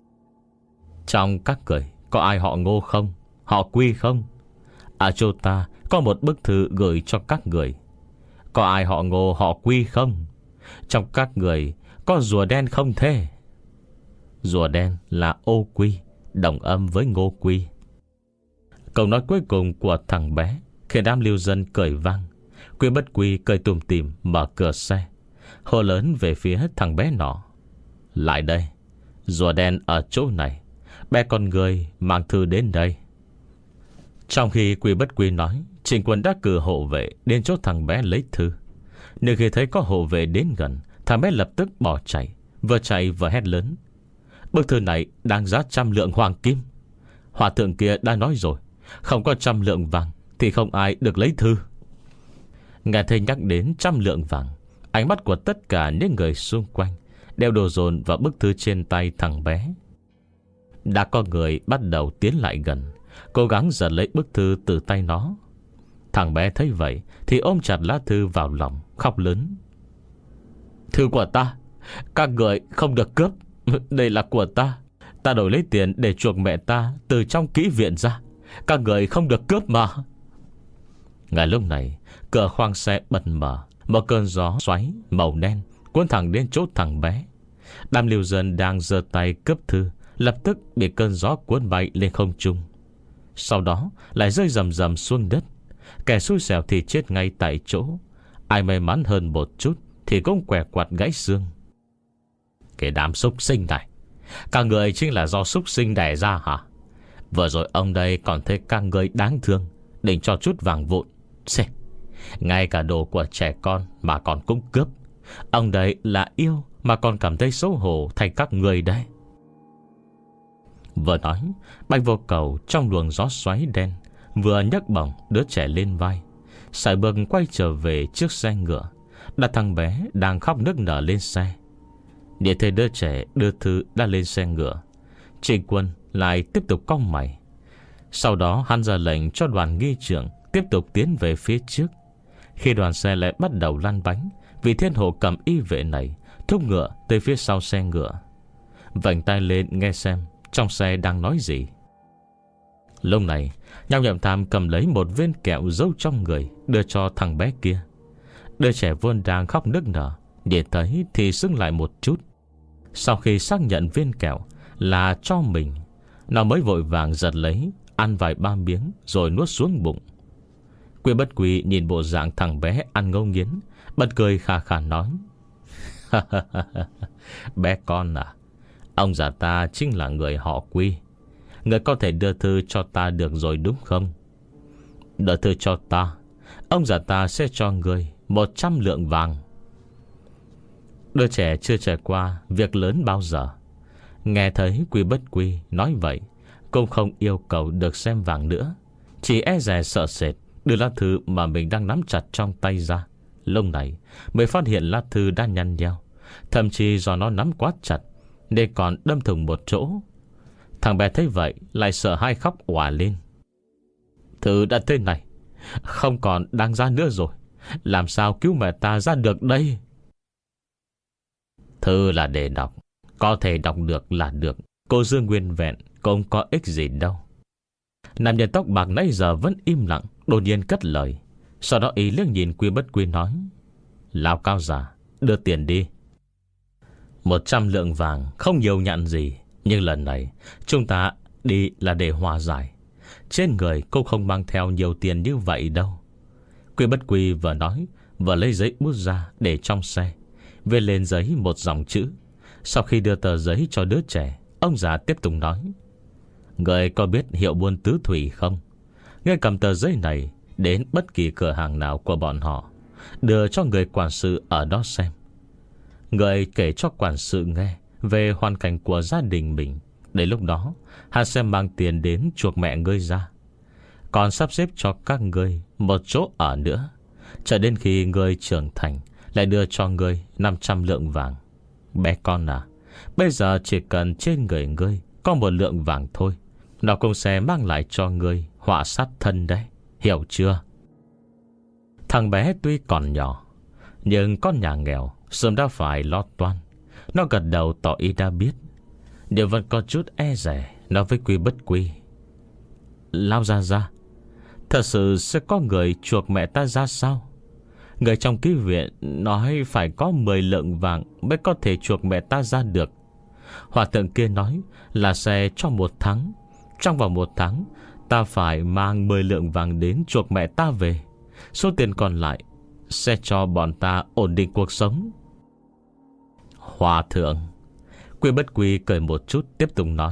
trong các người có ai họ Ngô không? Họ Quy không? À chỗ ta có một bức thư gửi cho các người. Có ai họ Ngô họ Quy không? Trong các người có rùa đen không thế? Rùa đen là Ô Quy, đồng âm với Ngô Quy. Câu nói cuối cùng của thằng bé khiến đám lưu dân cười vang. Quy Bất Quy cười tùm tìm mở cửa xe, hô lớn về phía thằng bé nọ: lại đây, rùa đen ở chỗ này, bé con người mang thư đến đây. Trong khi Quy Bất Quy nói, Trịnh Quân đã cử hộ vệ đến chỗ thằng bé lấy thư. Nhưng khi thấy có hộ vệ đến gần, thằng bé lập tức bỏ chạy, vừa chạy vừa hét lớn: bức thư này đáng giá trăm lượng hoàng kim. Hòa thượng kia đã nói rồi, không có trăm lượng vàng thì không ai được lấy thư. Nghe thấy nhắc đến trăm lượng vàng, ánh mắt của tất cả những người xung quanh đều đổ dồn vào bức thư trên tay thằng bé. Đã có người bắt đầu tiến lại gần, cố gắng giật lấy bức thư từ tay nó. Thằng bé thấy vậy thì ôm chặt lá thư vào lòng, khóc lớn: thư của ta, các người không được cướp. Đây là của ta, ta đổi lấy tiền để chuộc mẹ ta từ trong kỹ viện ra. Các người không được cướp mà. Ngay lúc này, cửa khoang xe bật mở, một cơn gió xoáy màu đen cuốn thẳng đến chỗ thằng bé. Đám lưu dân đang giơ tay cướp thư lập tức bị cơn gió cuốn bay lên không trung. sau đó lại rơi rầm rầm xuống đất. Kẻ xui xẻo thì chết ngay tại chỗ, ai may mắn hơn một chút thì cũng què quặt gãy xương. Cái đám súc sinh này, các người chính là do súc sinh đẻ ra hả? Vừa rồi ông đây còn thấy các người đáng thương, định cho chút vàng vụn. Xê, ngay cả đồ của trẻ con mà còn cũng cướp. Ông đấy là yêu mà còn cảm thấy xấu hổ thành các người đấy. Vừa nói, Bạch Vô Cầu trong luồng gió xoáy đen vừa nhấc bổng đứa trẻ lên vai, sải bước quay trở về chiếc xe ngựa, đặt thằng bé đang khóc nức nở lên xe. Để thấy đứa trẻ đưa thư đã lên xe ngựa, Trịnh Quân lại tiếp tục cau mày. Sau đó hắn ra lệnh cho đoàn nghi trưởng tiếp tục tiến về phía trước. Khi đoàn xe lại bắt đầu lăn bánh, vị thiên hộ cầm y vệ này thúc ngựa tới phía sau xe ngựa, vành tay lên nghe xem trong xe đang nói gì. Lúc này Nham Nhậm Tham cầm lấy một viên kẹo giấu trong người, đưa cho thằng bé kia. Đứa trẻ vốn đang khóc nức nở, để thấy thì sững lại một chút. Sau khi xác nhận viên kẹo là cho mình, nó mới vội vàng giật lấy, ăn vài ba miếng rồi nuốt xuống bụng. Quy Bất Quy nhìn bộ dạng thằng bé ăn ngấu nghiến, bật cười khà khà nói: Bé con à, ông già ta chính là người họ Quy. Người có thể đưa thư cho ta được rồi đúng không? Đưa thư cho ta, ông già ta sẽ cho người một trăm lượng vàng. Đứa trẻ chưa trải qua việc lớn bao giờ, nghe thấy Quy Bất Quy nói vậy cũng không yêu cầu được xem vàng nữa, chỉ e dè sợ sệt đưa lá thư mà mình đang nắm chặt trong tay ra. Lúc này mới phát hiện lá thư đã nhăn nheo, thậm chí do nó nắm quá chặt nên còn đâm thủng một chỗ. Thằng bé thấy vậy lại sợ hai khóc òa lên. Thư đã thế này, không còn đáng ra nữa rồi, làm sao cứu mẹ ta ra được đây? Thư là để đọc, có thể đọc được là được, cô Dương nguyên vẹn cũng có ích gì đâu. Nam nhân tóc bạc nãy giờ vẫn im lặng, đột nhiên cất lời. Sau đó ý liếc nhìn Quy Bất Quy nói: Lão cao giả, đưa tiền đi. Một trăm lượng vàng không nhiều nhặn gì, nhưng lần này chúng ta đi là để hòa giải. Trên người cũng không mang theo nhiều tiền như vậy đâu. Quy Bất Quy vừa nói vừa lấy giấy bút ra để trong xe, viết lên giấy một dòng chữ. Sau khi đưa tờ giấy cho đứa trẻ, ông già tiếp tục nói: Người có biết hiệu buôn tứ thủy không? Người cầm tờ giấy này đến bất kỳ cửa hàng nào của bọn họ, đưa cho người quản sự ở đó xem. Người kể cho quản sự nghe về hoàn cảnh của gia đình mình, đến lúc đó hắn sẽ mang tiền đến chuộc mẹ ngươi ra, còn sắp xếp cho các ngươi một chỗ ở nữa. Chờ đến khi ngươi trưởng thành, lại đưa cho ngươi năm trăm lượng vàng. Bé con à, bây giờ chỉ cần trên người ngươi có một lượng vàng thôi, nó cũng sẽ mang lại cho ngươi họa sát thân đấy, hiểu chưa? Thằng bé tuy còn nhỏ, nhưng con nhà nghèo sớm đã phải lo toan. Nó gật đầu tỏ ý đã biết, điều vẫn có chút e dè nói với Quy Bất Quy: Lao ra ra, thật sự sẽ có người chuộc mẹ ta ra sao? Người trong ký viện nói phải có mười lượng vàng mới có thể chuộc mẹ ta ra được. Hòa thượng kia nói là sẽ cho một tháng. Trong vòng một tháng ta phải mang mười lượng vàng đến chuộc mẹ ta về. Số tiền còn lại sẽ cho bọn ta ổn định cuộc sống. Hòa thượng, Quy Bất Quy cười một chút tiếp tục nói: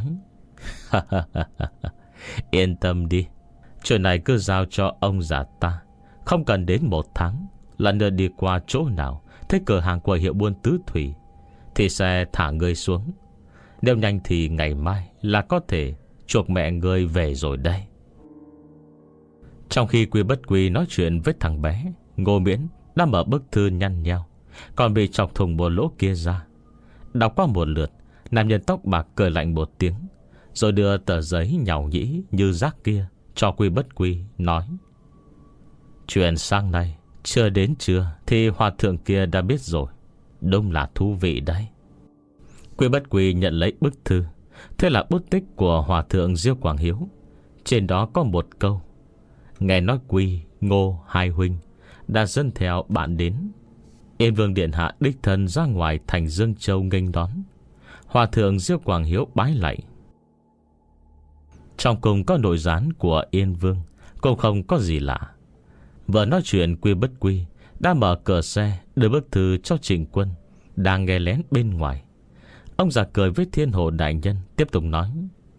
Yên tâm đi, chuyện này cứ giao cho ông già ta. Không cần đến một tháng, lần nữa đi qua chỗ nào thấy cửa hàng của hiệu buôn tứ thủy thì sẽ thả ngươi xuống. Nếu nhanh thì ngày mai là có thể chuộc mẹ ngươi về rồi đây. Trong khi Quy Bất Quy nói chuyện với thằng bé, Ngô Miễn đã mở bức thư nhăn nheo, còn bị chọc thùng một lỗ kia ra. Đọc qua một lượt, nam nhân tóc bạc cười lạnh một tiếng, rồi đưa tờ giấy nhàu nhĩ như rác kia cho Quy Bất Quy, nói: Chuyện sang này chưa đến trưa thì hòa thượng kia đã biết rồi. Đúng là thú vị đấy. Quy Bất Quy nhận lấy bức thư. Thế là bút tích của hòa thượng Diêu Quảng Hiếu. Trên đó có một câu: Nghe nói Quy, Ngô hai huynh đã dẫn theo bạn đến. Yên Vương điện hạ đích thân ra ngoài thành Dương Châu nghênh đón. Hòa thượng Diêu Quảng Hiếu bái lạy: Trong cung có nội gián của Yên Vương cũng không có gì lạ. Vừa nói chuyện Quy Bất Quy đã mở cửa xe đưa bức thư cho Trịnh Quân đang nghe lén bên ngoài. Ông già cười với Thiên Hộ đại nhân, tiếp tục nói: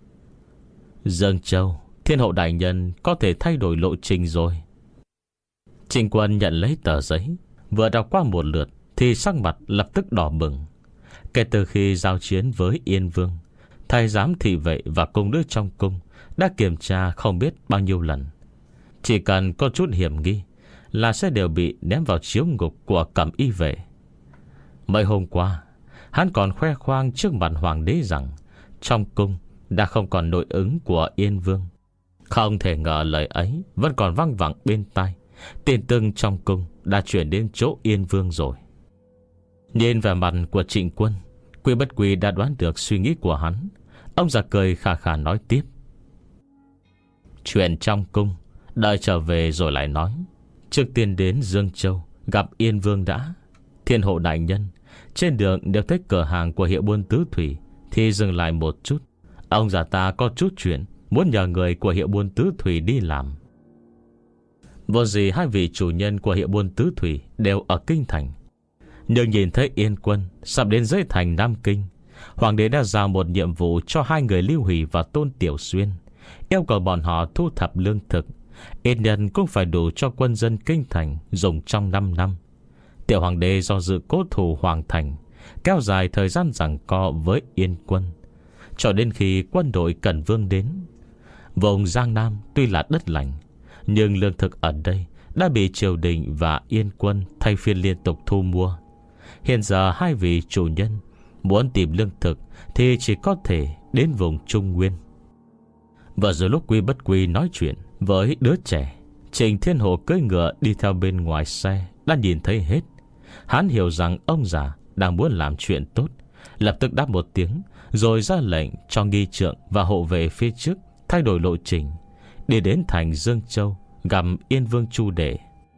Dương Châu, Thiên Hộ đại nhân có thể thay đổi lộ trình rồi. Trịnh Quân nhận lấy tờ giấy, vừa đọc qua một lượt thì sắc mặt lập tức đỏ bừng. Kể từ khi giao chiến với Yên Vương, thái giám thị vệ và cung nữ trong cung đã kiểm tra không biết bao nhiêu lần. Chỉ cần có chút hiểm nghi là sẽ đều bị ném vào chiếu ngục của cẩm y vệ. Mấy hôm qua, hắn còn khoe khoang trước mặt hoàng đế rằng trong cung đã không còn nội ứng của Yên Vương. Không thể ngờ lời ấy vẫn còn văng vẳng bên tai. Tiền tưng trong cung đã chuyển đến chỗ Yên Vương rồi. Nhìn vào mặt của Trịnh Quân, Quy Bất Quy đã đoán được suy nghĩ của hắn. Ông già cười khà khà nói tiếp: Chuyện trong cung đợi trở về rồi lại nói. Trước tiên đến Dương Châu gặp Yên Vương đã. Thiên Hộ đại nhân, trên đường nếu thấy cửa hàng của hiệu buôn tứ thủy thì dừng lại một chút. Ông già ta có chút chuyện muốn nhờ người của hiệu buôn tứ thủy đi làm. Vô gì hai vị chủ nhân của hiệu buôn tứ thủy đều ở kinh thành, nhưng nhìn thấy Yên Quân sắp đến dưới thành Nam Kinh, hoàng đế đã giao một nhiệm vụ cho hai người Lưu Hỷ và Tôn Tiểu Xuyên, yêu cầu bọn họ thu thập lương thực, ít nhất cũng phải đủ cho quân dân kinh thành dùng trong năm năm. Tiểu hoàng đế do dự cố thủ hoàng thành, kéo dài thời gian giằng co với Yên Quân, cho đến khi quân đội Cẩn Vương đến. Vùng Giang Nam tuy là đất lành, nhưng lương thực ở đây đã bị triều đình và Yên Quân thay phiên liên tục thu mua. Hiện giờ hai vị chủ nhân muốn tìm lương thực thì chỉ có thể đến vùng Trung Nguyên. Và rồi lúc Quy Bất Quy nói chuyện với đứa trẻ, Trịnh Thiên Hộ cưỡi ngựa đi theo bên ngoài xe đã nhìn thấy hết. Hắn hiểu rằng ông già đang muốn làm chuyện tốt, lập tức đáp một tiếng, rồi ra lệnh cho nghi trượng và hộ vệ phía trước thay đổi lộ trình, đi đến thành Dương Châu gặp Yên Vương Chu Đệ.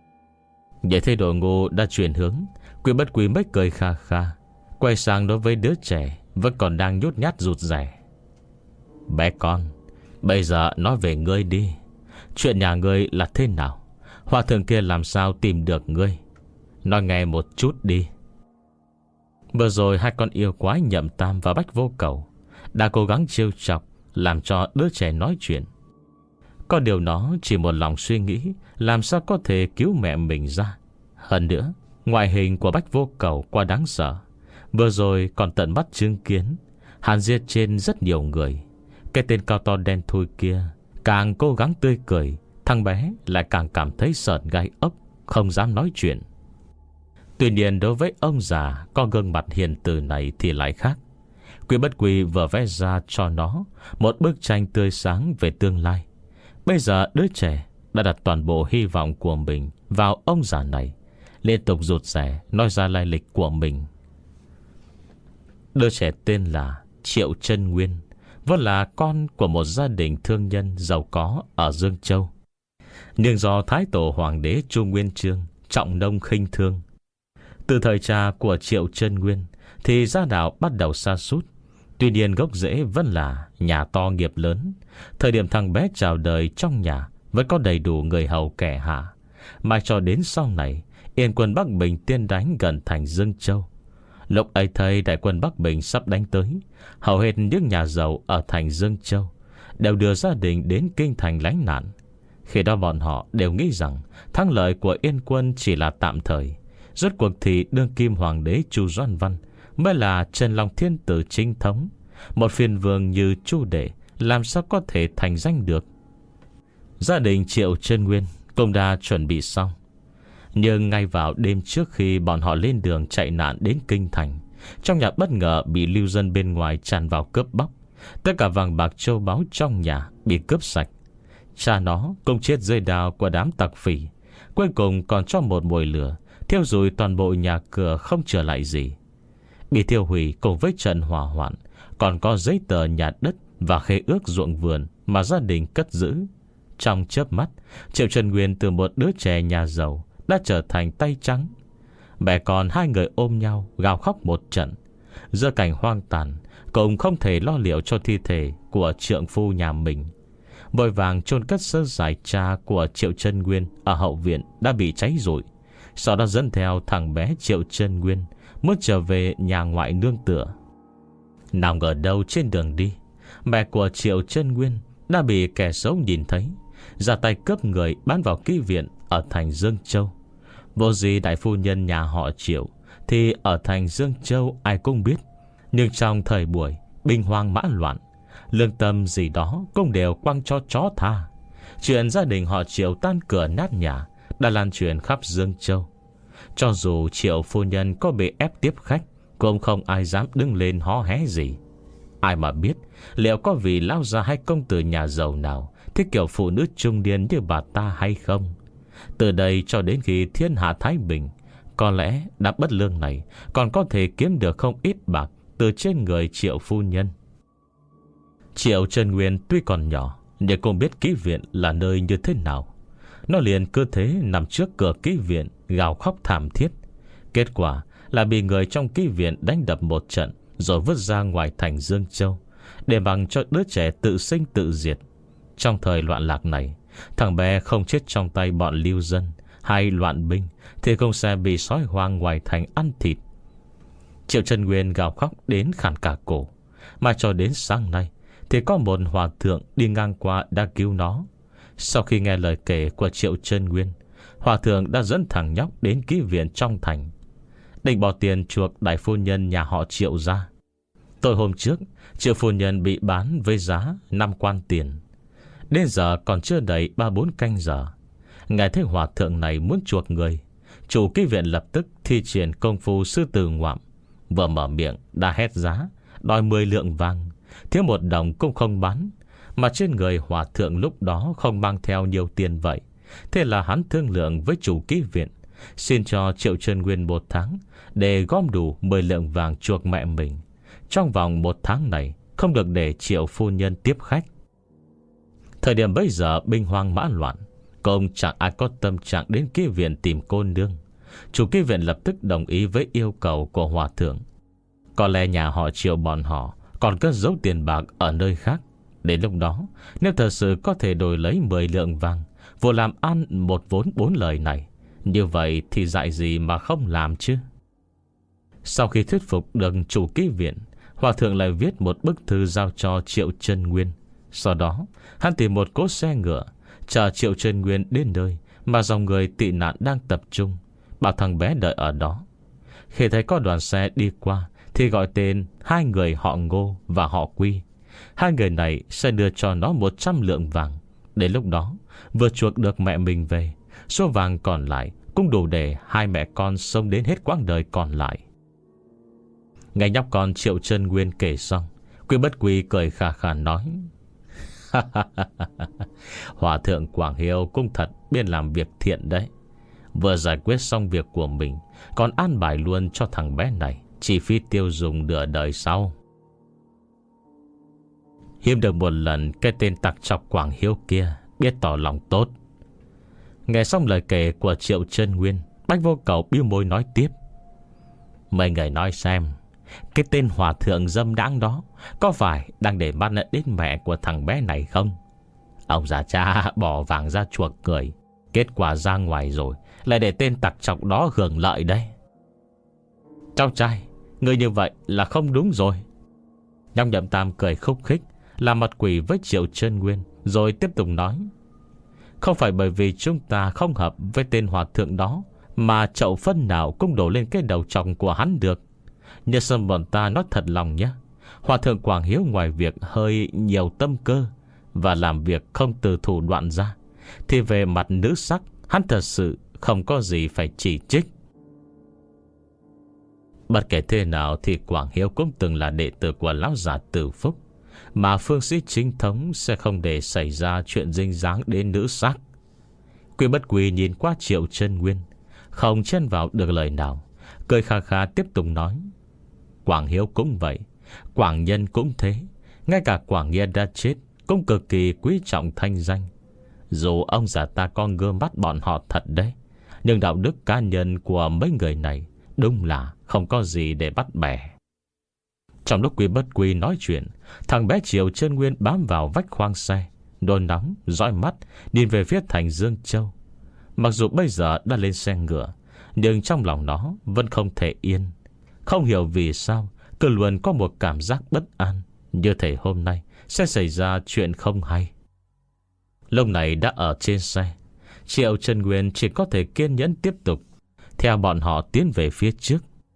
Để thấy đội ngũ đã chuyển hướng, Quy Bất Quy mới cười kha kha, quay sang đối với đứa trẻ vẫn còn đang nhút nhát rụt rè: Bé con, bây giờ nói về ngươi đi. Chuyện nhà ngươi là thế nào? Hòa thượng kia làm sao tìm được ngươi? Nói nghe một chút đi. Vừa rồi hai con yêu quái Nhậm Tam và Bách Vô Cầu đã cố gắng trêu chọc, làm cho đứa trẻ nói chuyện. Có điều nó chỉ một lòng suy nghĩ làm sao có thể cứu mẹ mình ra. Hơn nữa, ngoại hình của Bách Vô Cầu quá đáng sợ. Vừa rồi còn tận mắt chứng kiến hắn giết trên rất nhiều người. Cái tên cao to đen thui kia càng cố gắng tươi cười, thằng bé lại càng cảm thấy sợn gai ốc, không dám nói chuyện. Tuy nhiên đối với ông già có gương mặt hiền từ này thì lại khác. Quy Bất Quy vừa vẽ ra cho nó một bức tranh tươi sáng về tương lai. Bây giờ đứa trẻ đã đặt toàn bộ hy vọng của mình vào ông già này, liên tục rụt rè nói ra lai lịch của mình. Đứa trẻ tên là Triệu Chân Nguyên, vốn là con của một gia đình thương nhân giàu có ở Dương Châu. Nhưng do Thái Tổ Hoàng đế Chu Nguyên Chương trọng nông khinh thương, từ thời cha của Triệu Chân Nguyên thì gia đạo bắt đầu sa sút. Tuy nhiên gốc rễ vẫn là nhà to nghiệp lớn. Thời điểm thằng bé chào đời trong nhà vẫn có đầy đủ người hầu kẻ hạ. Mà cho đến sau này Yên quân Bắc Bình tiên đánh gần thành Dương Châu. Lúc ấy thấy đại quân Bắc Bình sắp đánh tới, hầu hết những nhà giàu ở thành Dương Châu đều đưa gia đình đến kinh thành lánh nạn. Khi đó bọn họ đều nghĩ rằng thắng lợi của Yên quân chỉ là tạm thời. Rốt cuộc thì đương kim hoàng đế Chu Doan Văn mới là Trần Long Thiên Tử chính thống. Một phiên vương như Chu Đệ làm sao có thể thành danh được. Gia đình Triệu Chân Nguyên cũng đã chuẩn bị xong. Nhưng ngay vào đêm trước khi bọn họ lên đường chạy nạn đến kinh thành, trong nhà bất ngờ bị lưu dân bên ngoài tràn vào cướp bóc. Tất cả vàng bạc châu báu trong nhà bị cướp sạch. Cha nó cũng chết dưới đao của đám tặc phỉ. Cuối cùng còn cho một mồi lửa thiêu rụi toàn bộ nhà cửa không trở lại gì. Bị thiêu hủy cùng với trận hỏa hoạn, còn có giấy tờ nhà đất và khế ước ruộng vườn mà gia đình cất giữ. Trong chớp mắt, Triệu Chân Nguyên từ một đứa trẻ nhà giàu đã trở thành tay trắng. Mẹ con hai người ôm nhau gào khóc một trận. Giữa cảnh hoang tàn, cũng không thể lo liệu cho thi thể của trượng phu nhà mình. vội vàng chôn cất sơ giải cha của Triệu Chân Nguyên ở hậu viện đã bị cháy rụi. Sau đó dẫn theo thằng bé Triệu Chân Nguyên muốn trở về nhà ngoại nương tựa. Nào ngờ đâu trên đường đi, mẹ của Triệu Chân Nguyên đã bị kẻ xấu nhìn thấy, ra tay cướp người bán vào ký viện ở thành Dương Châu. Vô gì đại phu nhân nhà họ Triệu thì ở thành Dương Châu ai cũng biết. Nhưng trong thời buổi binh hoang mã loạn, lương tâm gì đó cũng đều quăng cho chó tha. Chuyện gia đình họ Triệu tan cửa nát nhà đã lan truyền khắp Dương Châu. Cho dù Triệu phu nhân có bị ép tiếp khách, cũng không ai dám đứng lên hó hé gì. Ai mà biết liệu có vị lão già hay công tử nhà giàu nào thích kiểu phụ nữ trung niên như bà ta hay không. Từ đây cho đến khi thiên hạ thái bình, có lẽ đám bất lương này còn có thể kiếm được không ít bạc từ trên người Triệu phu nhân. Triệu Chân Nguyên tuy còn nhỏ, nhưng cũng biết ký viện là nơi như thế nào. Nó liền cứ thế nằm trước cửa ký viện gào khóc thảm thiết. Kết quả là bị người trong ký viện đánh đập một trận, rồi vứt ra ngoài thành Dương Châu, để bằng cho đứa trẻ tự sinh tự diệt. Trong thời loạn lạc này, thằng bé không chết trong tay bọn lưu dân hay loạn binh thì không sẽ bị sói hoang ngoài thành ăn thịt. Triệu Chân Nguyên gào khóc đến khàn cả cổ. Mà cho đến sáng nay thì có một hòa thượng đi ngang qua đã cứu nó. Sau khi nghe lời kể của Triệu Chân Nguyên, hòa thượng đã dẫn thằng nhóc đến ký viện trong thành, định bỏ tiền chuộc đại phu nhân nhà họ Triệu ra. Tối hôm trước, Triệu phu nhân bị bán với giá năm quan tiền. Đến giờ còn chưa đầy ba bốn canh giờ. Nghe thấy hòa thượng này muốn chuộc người, chủ ký viện lập tức thi triển công phu sư tử ngoạm. Vừa mở miệng đã hét giá, đòi mười lượng vàng, thiếu một đồng cũng không bán. Mà trên người hòa thượng lúc đó không mang theo nhiều tiền vậy. Thế là hắn thương lượng với chủ ký viện, xin cho Triệu Chân Nguyên một tháng để gom đủ mười lượng vàng chuộc mẹ mình. Trong vòng một tháng này không được để Triệu phu nhân tiếp khách. Thời điểm bây giờ binh hoang mã loạn, cũng chẳng ai có tâm trạng đến ký viện tìm cô nương. Chủ ký viện lập tức đồng ý với yêu cầu của hòa thượng. Có lẽ nhà họ Triệu bọn họ còn cất giấu tiền bạc ở nơi khác. Đến lúc đó, nếu thật sự có thể đổi lấy mười lượng vàng, vừa làm ăn một vốn bốn lời này, như vậy thì dại gì mà không làm chứ. Sau khi thuyết phục được chủ ký viện, hòa thượng lại viết một bức thư giao cho Triệu Chân Nguyên. Sau đó hắn tìm một cỗ xe ngựa chờ Triệu Chân Nguyên đến nơi mà dòng người tị nạn đang tập trung, bảo thằng bé đợi ở đó. Khi thấy có đoàn xe đi qua thì gọi tên hai người họ Ngô và họ Quy. Hai người này sẽ đưa cho nó một trăm lượng vàng. Đến lúc đó vừa chuộc được mẹ mình về, số vàng còn lại cũng đủ để hai mẹ con sống đến hết quãng đời còn lại. Nghe nhóc con Triệu Chân Nguyên kể xong, Quy Bất Quy cười khà khà nói: Hòa thượng Quảng Hiếu cũng thật biết làm việc thiện đấy. Vừa giải quyết xong việc của mình, còn an bài luôn cho thằng bé này chi phí tiêu dùng nửa đời sau. Hiếm được một lần cái tên tặc chọc Quảng Hiếu kia biết tỏ lòng tốt. Nghe xong lời kể của Triệu Chân Nguyên, Bách Vô Cầu bĩu môi nói tiếp: Mấy người nói xem, cái tên hòa thượng dâm đãng đó có phải đang để mắt đến mẹ của thằng bé này không? Ông già cha bỏ vàng ra chuộc người, kết quả ra ngoài rồi lại để tên tặc chọc đó hưởng lợi đấy. Cháu trai, người như vậy là không đúng rồi. Nhóc Nhậm Tam cười khúc khích, làm mặt quỷ với Triệu Chân Nguyên, rồi tiếp tục nói: Không phải bởi vì chúng ta không hợp với tên hòa thượng đó mà chậu phân nào cũng đổ lên cái đầu tròng của hắn được. Nhớ sân bọn ta nói thật lòng nhé, hòa thượng Quảng Hiếu ngoài việc hơi nhiều tâm cơ và làm việc không từ thủ đoạn ra, thì về mặt nữ sắc hắn thật sự không có gì phải chỉ trích. Bất kể thế nào thì Quảng Hiếu cũng từng là đệ tử của lão già Tử Phúc, mà phương sĩ chính thống sẽ không để xảy ra chuyện dinh dáng đến nữ sắc. Quy Bất Quy nhìn qua Triệu Chân Nguyên, không chen vào được lời nào, cười khà khà tiếp tục nói: Quảng Hiếu cũng vậy, Quảng Nhân cũng thế. Ngay cả Quảng Nhân đã chết cũng cực kỳ quý trọng thanh danh. Dù ông già ta con gươm bắt bọn họ thật đấy, nhưng đạo đức cá nhân của mấy người này đúng là không có gì để bắt bẻ. Trong lúc Quy Bất Quy nói chuyện, thằng bé Triệu Chân Nguyên bám vào vách khoang xe, nôn nóng, dõi mắt nhìn về phía thành Dương Châu. Mặc dù bây giờ đã lên xe ngựa, nhưng trong lòng nó vẫn không thể yên. Không hiểu vì sao cứ luôn có một cảm giác bất an, như thể hôm nay sẽ xảy ra chuyện không hay. Lúc này đã ở trên xe, Triệu Trần Nguyên chỉ có thể kiên nhẫn tiếp tục theo bọn họ tiến về phía trước.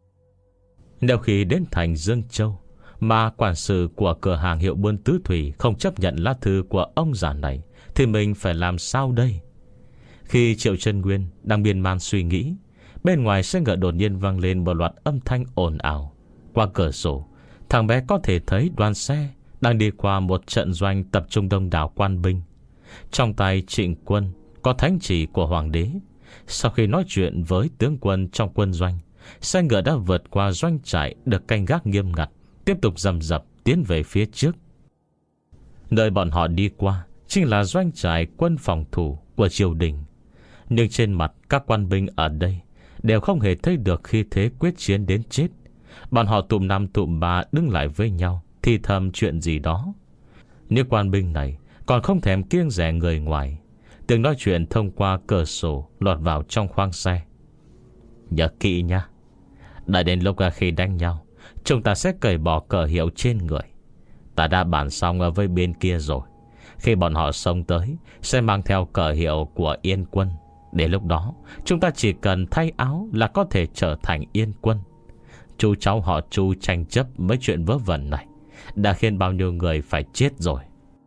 Nếu khi đến thành Dương Châu mà quản sự của cửa hàng hiệu buôn tứ thủy không chấp nhận lá thư của ông già này, thì mình phải làm sao đây? Khi Triệu Trân Nguyên đang miên man suy nghĩ, bên ngoài xe ngựa đột nhiên vang lên một loạt âm thanh ồn ào. Qua cửa sổ, thằng bé có thể thấy đoàn xe đang đi qua một trận doanh tập trung đông đảo quan binh. Trong tay Trịnh Quân có thánh chỉ của hoàng đế. Sau khi nói chuyện với tướng quân trong quân doanh, xe ngựa đã vượt qua doanh trại được canh gác nghiêm ngặt, tiếp tục rầm rập tiến về phía trước. Nơi bọn họ đi qua chính là doanh trại quân phòng thủ của triều đình. Nhưng trên mặt các quan binh ở đây đều không hề thấy được khi thế quyết chiến đến chết. Bọn họ tụm năm tụm ba đứng lại với nhau, thì thầm chuyện gì đó. Những quan binh này còn không thèm kiêng dè người ngoài. Tiếng nói chuyện thông qua cửa sổ lọt vào trong khoang xe. Nhớ kỹ nha, đợi đến lúc khi đánh nhau, chúng ta sẽ cởi bỏ cờ hiệu trên người. Ta đã bàn xong ở với bên kia rồi. Khi bọn họ xông tới, sẽ mang theo cờ hiệu của Yên Quân. Đến lúc đó, chúng ta chỉ cần thay áo là có thể trở thành Yên Quân. Chú cháu họ Chu tranh chấp mấy chuyện vớ vẩn này đã khiến bao nhiêu người phải chết rồi.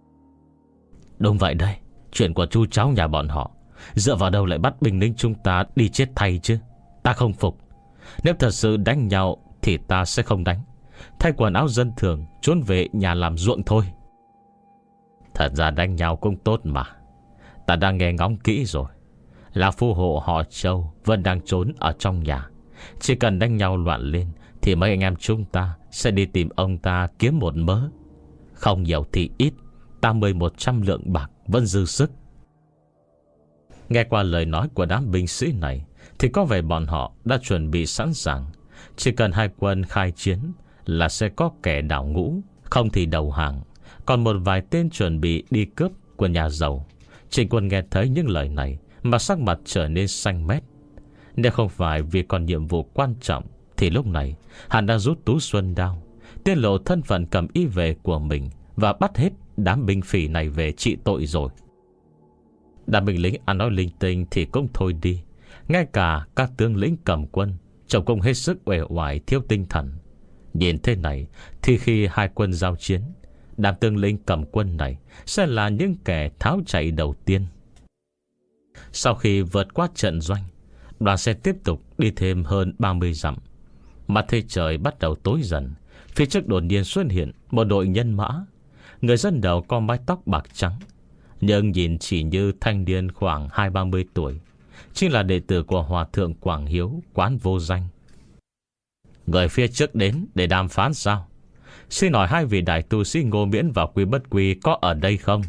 Đúng vậy đây, chuyện của chú cháu nhà bọn họ dựa vào đâu lại bắt binh lính chúng ta đi chết thay chứ? Ta không phục. Nếu thật sự đánh nhau thì ta sẽ không đánh, thay quần áo dân thường trốn về nhà làm ruộng thôi. Thật ra đánh nhau cũng tốt mà. Ta đang nghe ngóng kỹ rồi. Là phù hộ họ Châu vẫn đang trốn ở trong nhà. Chỉ cần đánh nhau loạn lên thì mấy anh em chúng ta sẽ đi tìm ông ta kiếm một mớ. Không nhiều thì ít, tám mươi một trăm lượng bạc vẫn dư sức. Nghe qua lời nói của đám binh sĩ này thì có vẻ bọn họ đã chuẩn bị sẵn sàng. Chỉ cần hai quân khai chiến là sẽ có kẻ đảo ngũ, không thì đầu hàng. Còn một vài tên chuẩn bị đi cướp của nhà giàu. Trịnh Quân nghe thấy những lời này mà sắc mặt trở nên xanh mét. Nếu không phải vì còn nhiệm vụ quan trọng thì lúc này hắn đã rút túi xuân đao, tiết lộ thân phận cầm y về của mình và bắt hết đám binh phỉ này về trị tội rồi. Đám binh lính ăn nói linh tinh thì cũng thôi đi, ngay cả các tướng lĩnh cầm quân trông cũng hết sức uể oải thiếu tinh thần. Nhìn thế này thì khi hai quân giao chiến, đám tướng lĩnh cầm quân này sẽ là những kẻ tháo chạy đầu tiên. Sau khi vượt qua trận doanh, đoàn xe tiếp tục đi thêm hơn ba mươi dặm. Mặt thế trời bắt đầu tối dần. Phía trước đột nhiên xuất hiện một đội nhân mã. Người dân đầu có mái tóc bạc trắng, nhưng nhìn chỉ như thanh niên khoảng hai ba mươi tuổi. Chính là đệ tử của Hòa thượng Quảng Hiếu, quán Vô Danh. Người phía trước đến để đàm phán sao? Xin hỏi hai vị đại tu sĩ Ngô Miễn và Quy Bất Quy có ở đây không?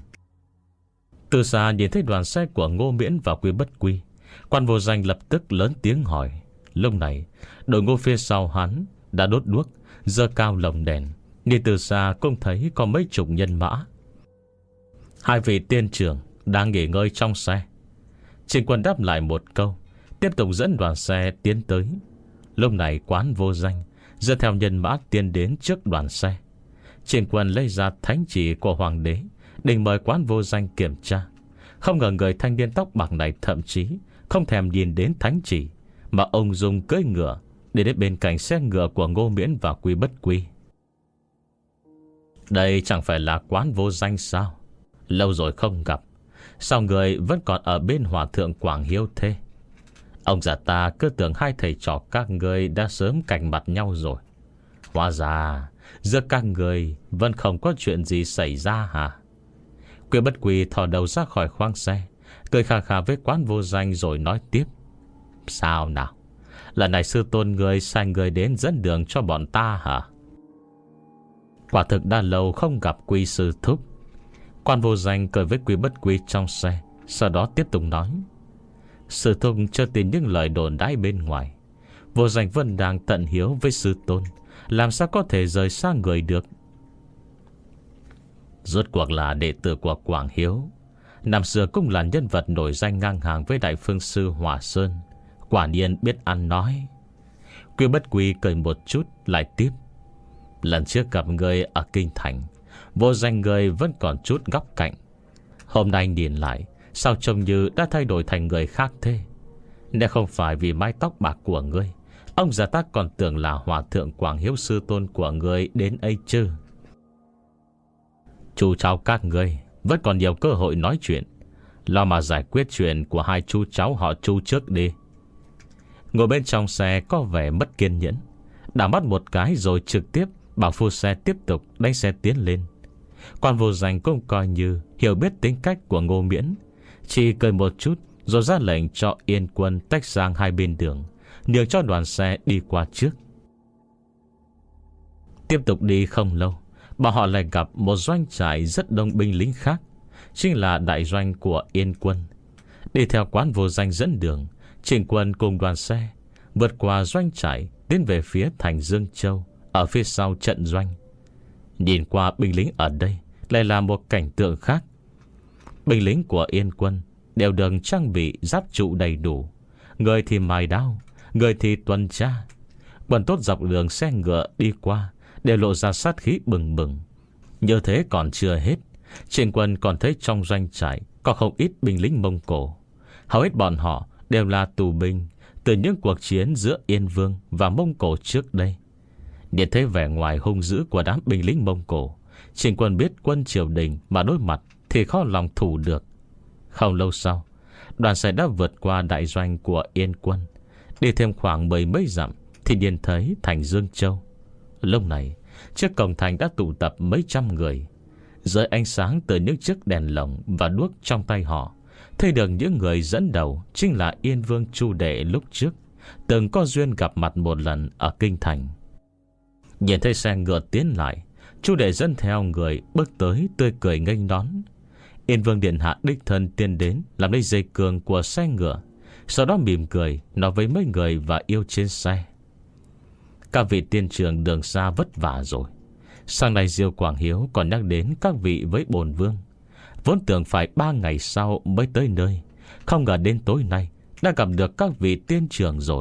Từ xa nhìn thấy đoàn xe của Ngô Miễn và Quy Bất Quy, quan Vô Danh lập tức lớn tiếng hỏi. Lúc này đội ngũ phía sau hắn đã đốt đuốc, giơ cao lồng đèn. Nhìn từ xa cũng thấy có mấy chục nhân mã. Hai vị tiên trưởng đang nghỉ ngơi trong xe. Trịnh Quân đáp lại một câu, tiếp tục dẫn đoàn xe tiến tới. Lúc này quán Vô Danh dựa theo nhân mã tiến đến trước đoàn xe. Trịnh Quân lấy ra thánh chỉ của hoàng đế, định mời quán Vô Danh kiểm tra. Không ngờ người thanh niên tóc bạc này thậm chí không thèm nhìn đến thánh chỉ, mà ông dùng cưỡi ngựa để đến bên cạnh xe ngựa của Ngô Miễn và Quy Bất Quy. Đây chẳng phải là quán Vô Danh sao? Lâu rồi không gặp, sao người vẫn còn ở bên Hòa thượng Quảng Hiếu thế? Ông già ta cứ tưởng hai thầy trò các người đã sớm cạnh mặt nhau rồi. Hóa ra giữa các người vẫn không có chuyện gì xảy ra hả? Quy Bất Quy thò đầu ra khỏi khoang xe, cười khà khà với quán Vô Danh rồi nói tiếp. Sao nào? Lần này sư tôn người sai người đến dẫn đường cho bọn ta hả? Quả thực đã lâu không gặp Quy sư thúc. Quan Vô Danh cười với Quy Bất Quy trong xe, sau đó tiếp tục nói. Sư thúc chưa tin những lời đồn đãi bên ngoài. Vô Danh vẫn đang tận hiếu với sư tôn, làm sao có thể rời xa người được. Rốt cuộc là đệ tử của Quảng Hiếu, năm xưa cũng là nhân vật nổi danh ngang hàng với Đại Phương Sư Hỏa Sơn. Quả nhiên biết ăn nói. Quy Bất Quy cười một chút lại tiếp: lần trước gặp người ở Kinh Thành, vô danh người vẫn còn chút góc cạnh. Hôm nay nhìn lại, sao trông như đã thay đổi thành người khác thế? Nếu không phải vì mái tóc bạc của ngươi, ông già ta còn tưởng là Hòa thượng Quảng Hiếu sư tôn của ngươi đến ấy chứ. Chú cháu các ngươi vẫn còn nhiều cơ hội nói chuyện, lo mà giải quyết chuyện của hai chú cháu họ Chu trước đi. Ngồi bên trong xe có vẻ mất kiên nhẫn, đảo mắt một cái rồi trực tiếp bảo phu xe tiếp tục đánh xe tiến lên. Quan Vô Danh cũng coi như hiểu biết tính cách của Ngô Miễn, chỉ cười một chút rồi ra lệnh cho Yên Quân tách sang hai bên đường, nhường cho đoàn xe đi qua trước. Tiếp tục đi không lâu, bọn họ lại gặp một doanh trại rất đông binh lính khác, chính là đại doanh của Yên Quân. Đi theo Quan Vô Danh dẫn đường, Trịnh Quân cùng đoàn xe vượt qua doanh trại tiến về phía thành Dương Châu, ở phía sau trận doanh. Nhìn qua binh lính ở đây lại là một cảnh tượng khác. Binh lính của Yên Quân đều được trang bị giáp trụ đầy đủ, người thì mài đao, người thì tuần tra. Quân tốt dọc đường xe ngựa đi qua đều lộ ra sát khí bừng bừng. Như thế còn chưa hết, Trịnh Quân còn thấy trong doanh trại có không ít binh lính Mông Cổ. Hầu hết bọn họ đều là tù binh từ những cuộc chiến giữa Yên Vương và Mông Cổ trước đây. Nhìn thấy vẻ ngoài hung dữ của đám binh lính Mông Cổ, Trịnh Quân biết quân triều đình mà đối mặt thì khó lòng thủ được. Không lâu sau, đoàn xe đã vượt qua đại doanh của Yên Quân, đi thêm khoảng mười mấy dặm thì nhìn thấy thành Dương Châu. Lúc này, trước cổng thành đã tụ tập mấy trăm người. Dưới ánh sáng từ những chiếc đèn lồng và đuốc trong tay họ, thấy được những người dẫn đầu chính là Yên Vương Chu Đệ lúc trước từng có duyên gặp mặt một lần ở Kinh Thành. Nhìn thấy xe ngựa tiến lại, Chu Đệ dẫn theo người bước tới tươi cười nghênh đón. Yên Vương điện hạ đích thân tiến đến làm lấy dây cương của xe ngựa, sau đó mỉm cười nói với mấy người và yêu trên xe: các vị tiên trường đường xa vất vả rồi. Sang này Diêu Quảng Hiếu còn nhắc đến các vị với bổn vương, vốn tưởng phải ba ngày sau mới tới nơi, không ngờ đến tối nay đã gặp được các vị tiên trường rồi.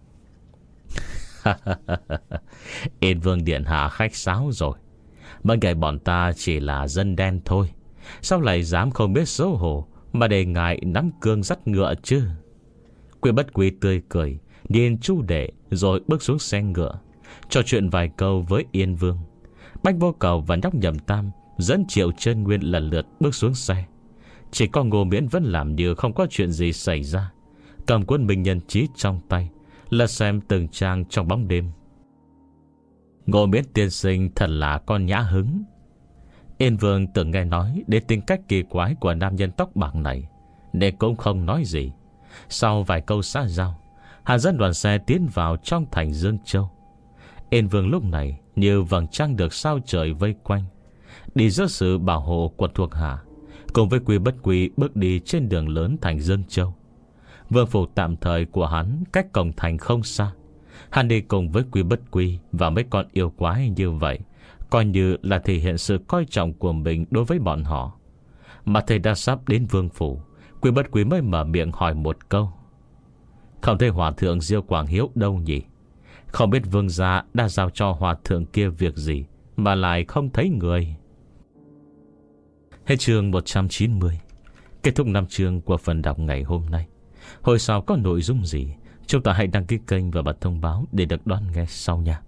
Yên Vương điện hạ khách sáo rồi. Mấy ngày bọn ta chỉ là dân đen thôi, sao lại dám không biết xấu hổ mà để ngài nắm cương dắt ngựa chứ? Quy Bất Quy tươi cười nhìn Chu Đệ rồi bước xuống xe ngựa, trò chuyện vài câu với Yên Vương. Bách Vô Cầu và nhóc Nhậm Tam dẫn Triệu Chân Nguyên lần lượt bước xuống xe. Chỉ có Ngô Miễn vẫn làm như không có chuyện gì xảy ra, cầm cuốn Minh Nhân Chí trong tay, lật xem từng trang trong bóng đêm. Ngô Miễn tiên sinh thật là con nhã hứng. Yên Vương từng nghe nói đến tính cách kỳ quái của nam nhân tóc bạc này, nên cũng không nói gì. Sau vài câu xã giao, hắn dẫn đoàn xe tiến vào trong thành Dương Châu. Yên Vương lúc này như vầng trăng được sao trời vây quanh, đi giữa sự bảo hộ của thuộc hạ, cùng với Quy Bất Quy bước đi trên đường lớn thành Dương Châu. Vương phủ tạm thời của hắn cách cổng thành không xa. Hắn đi cùng với Quy Bất Quy và mấy con yêu quái như vậy, coi như là thể hiện sự coi trọng của mình đối với bọn họ. Mà thầy đã sắp đến vương phủ, Quy Bất Quy mới mở miệng hỏi một câu: không thấy hòa thượng Diêu Quảng Hiếu đâu nhỉ? Không biết vương gia đã giao cho hòa thượng kia việc gì mà lại không thấy người. Hết chương một trăm chín mươi. Kết thúc năm chương của phần đọc ngày hôm nay. Hồi sau có nội dung gì, chúng ta hãy đăng ký kênh và bật thông báo để được đón nghe sau nha.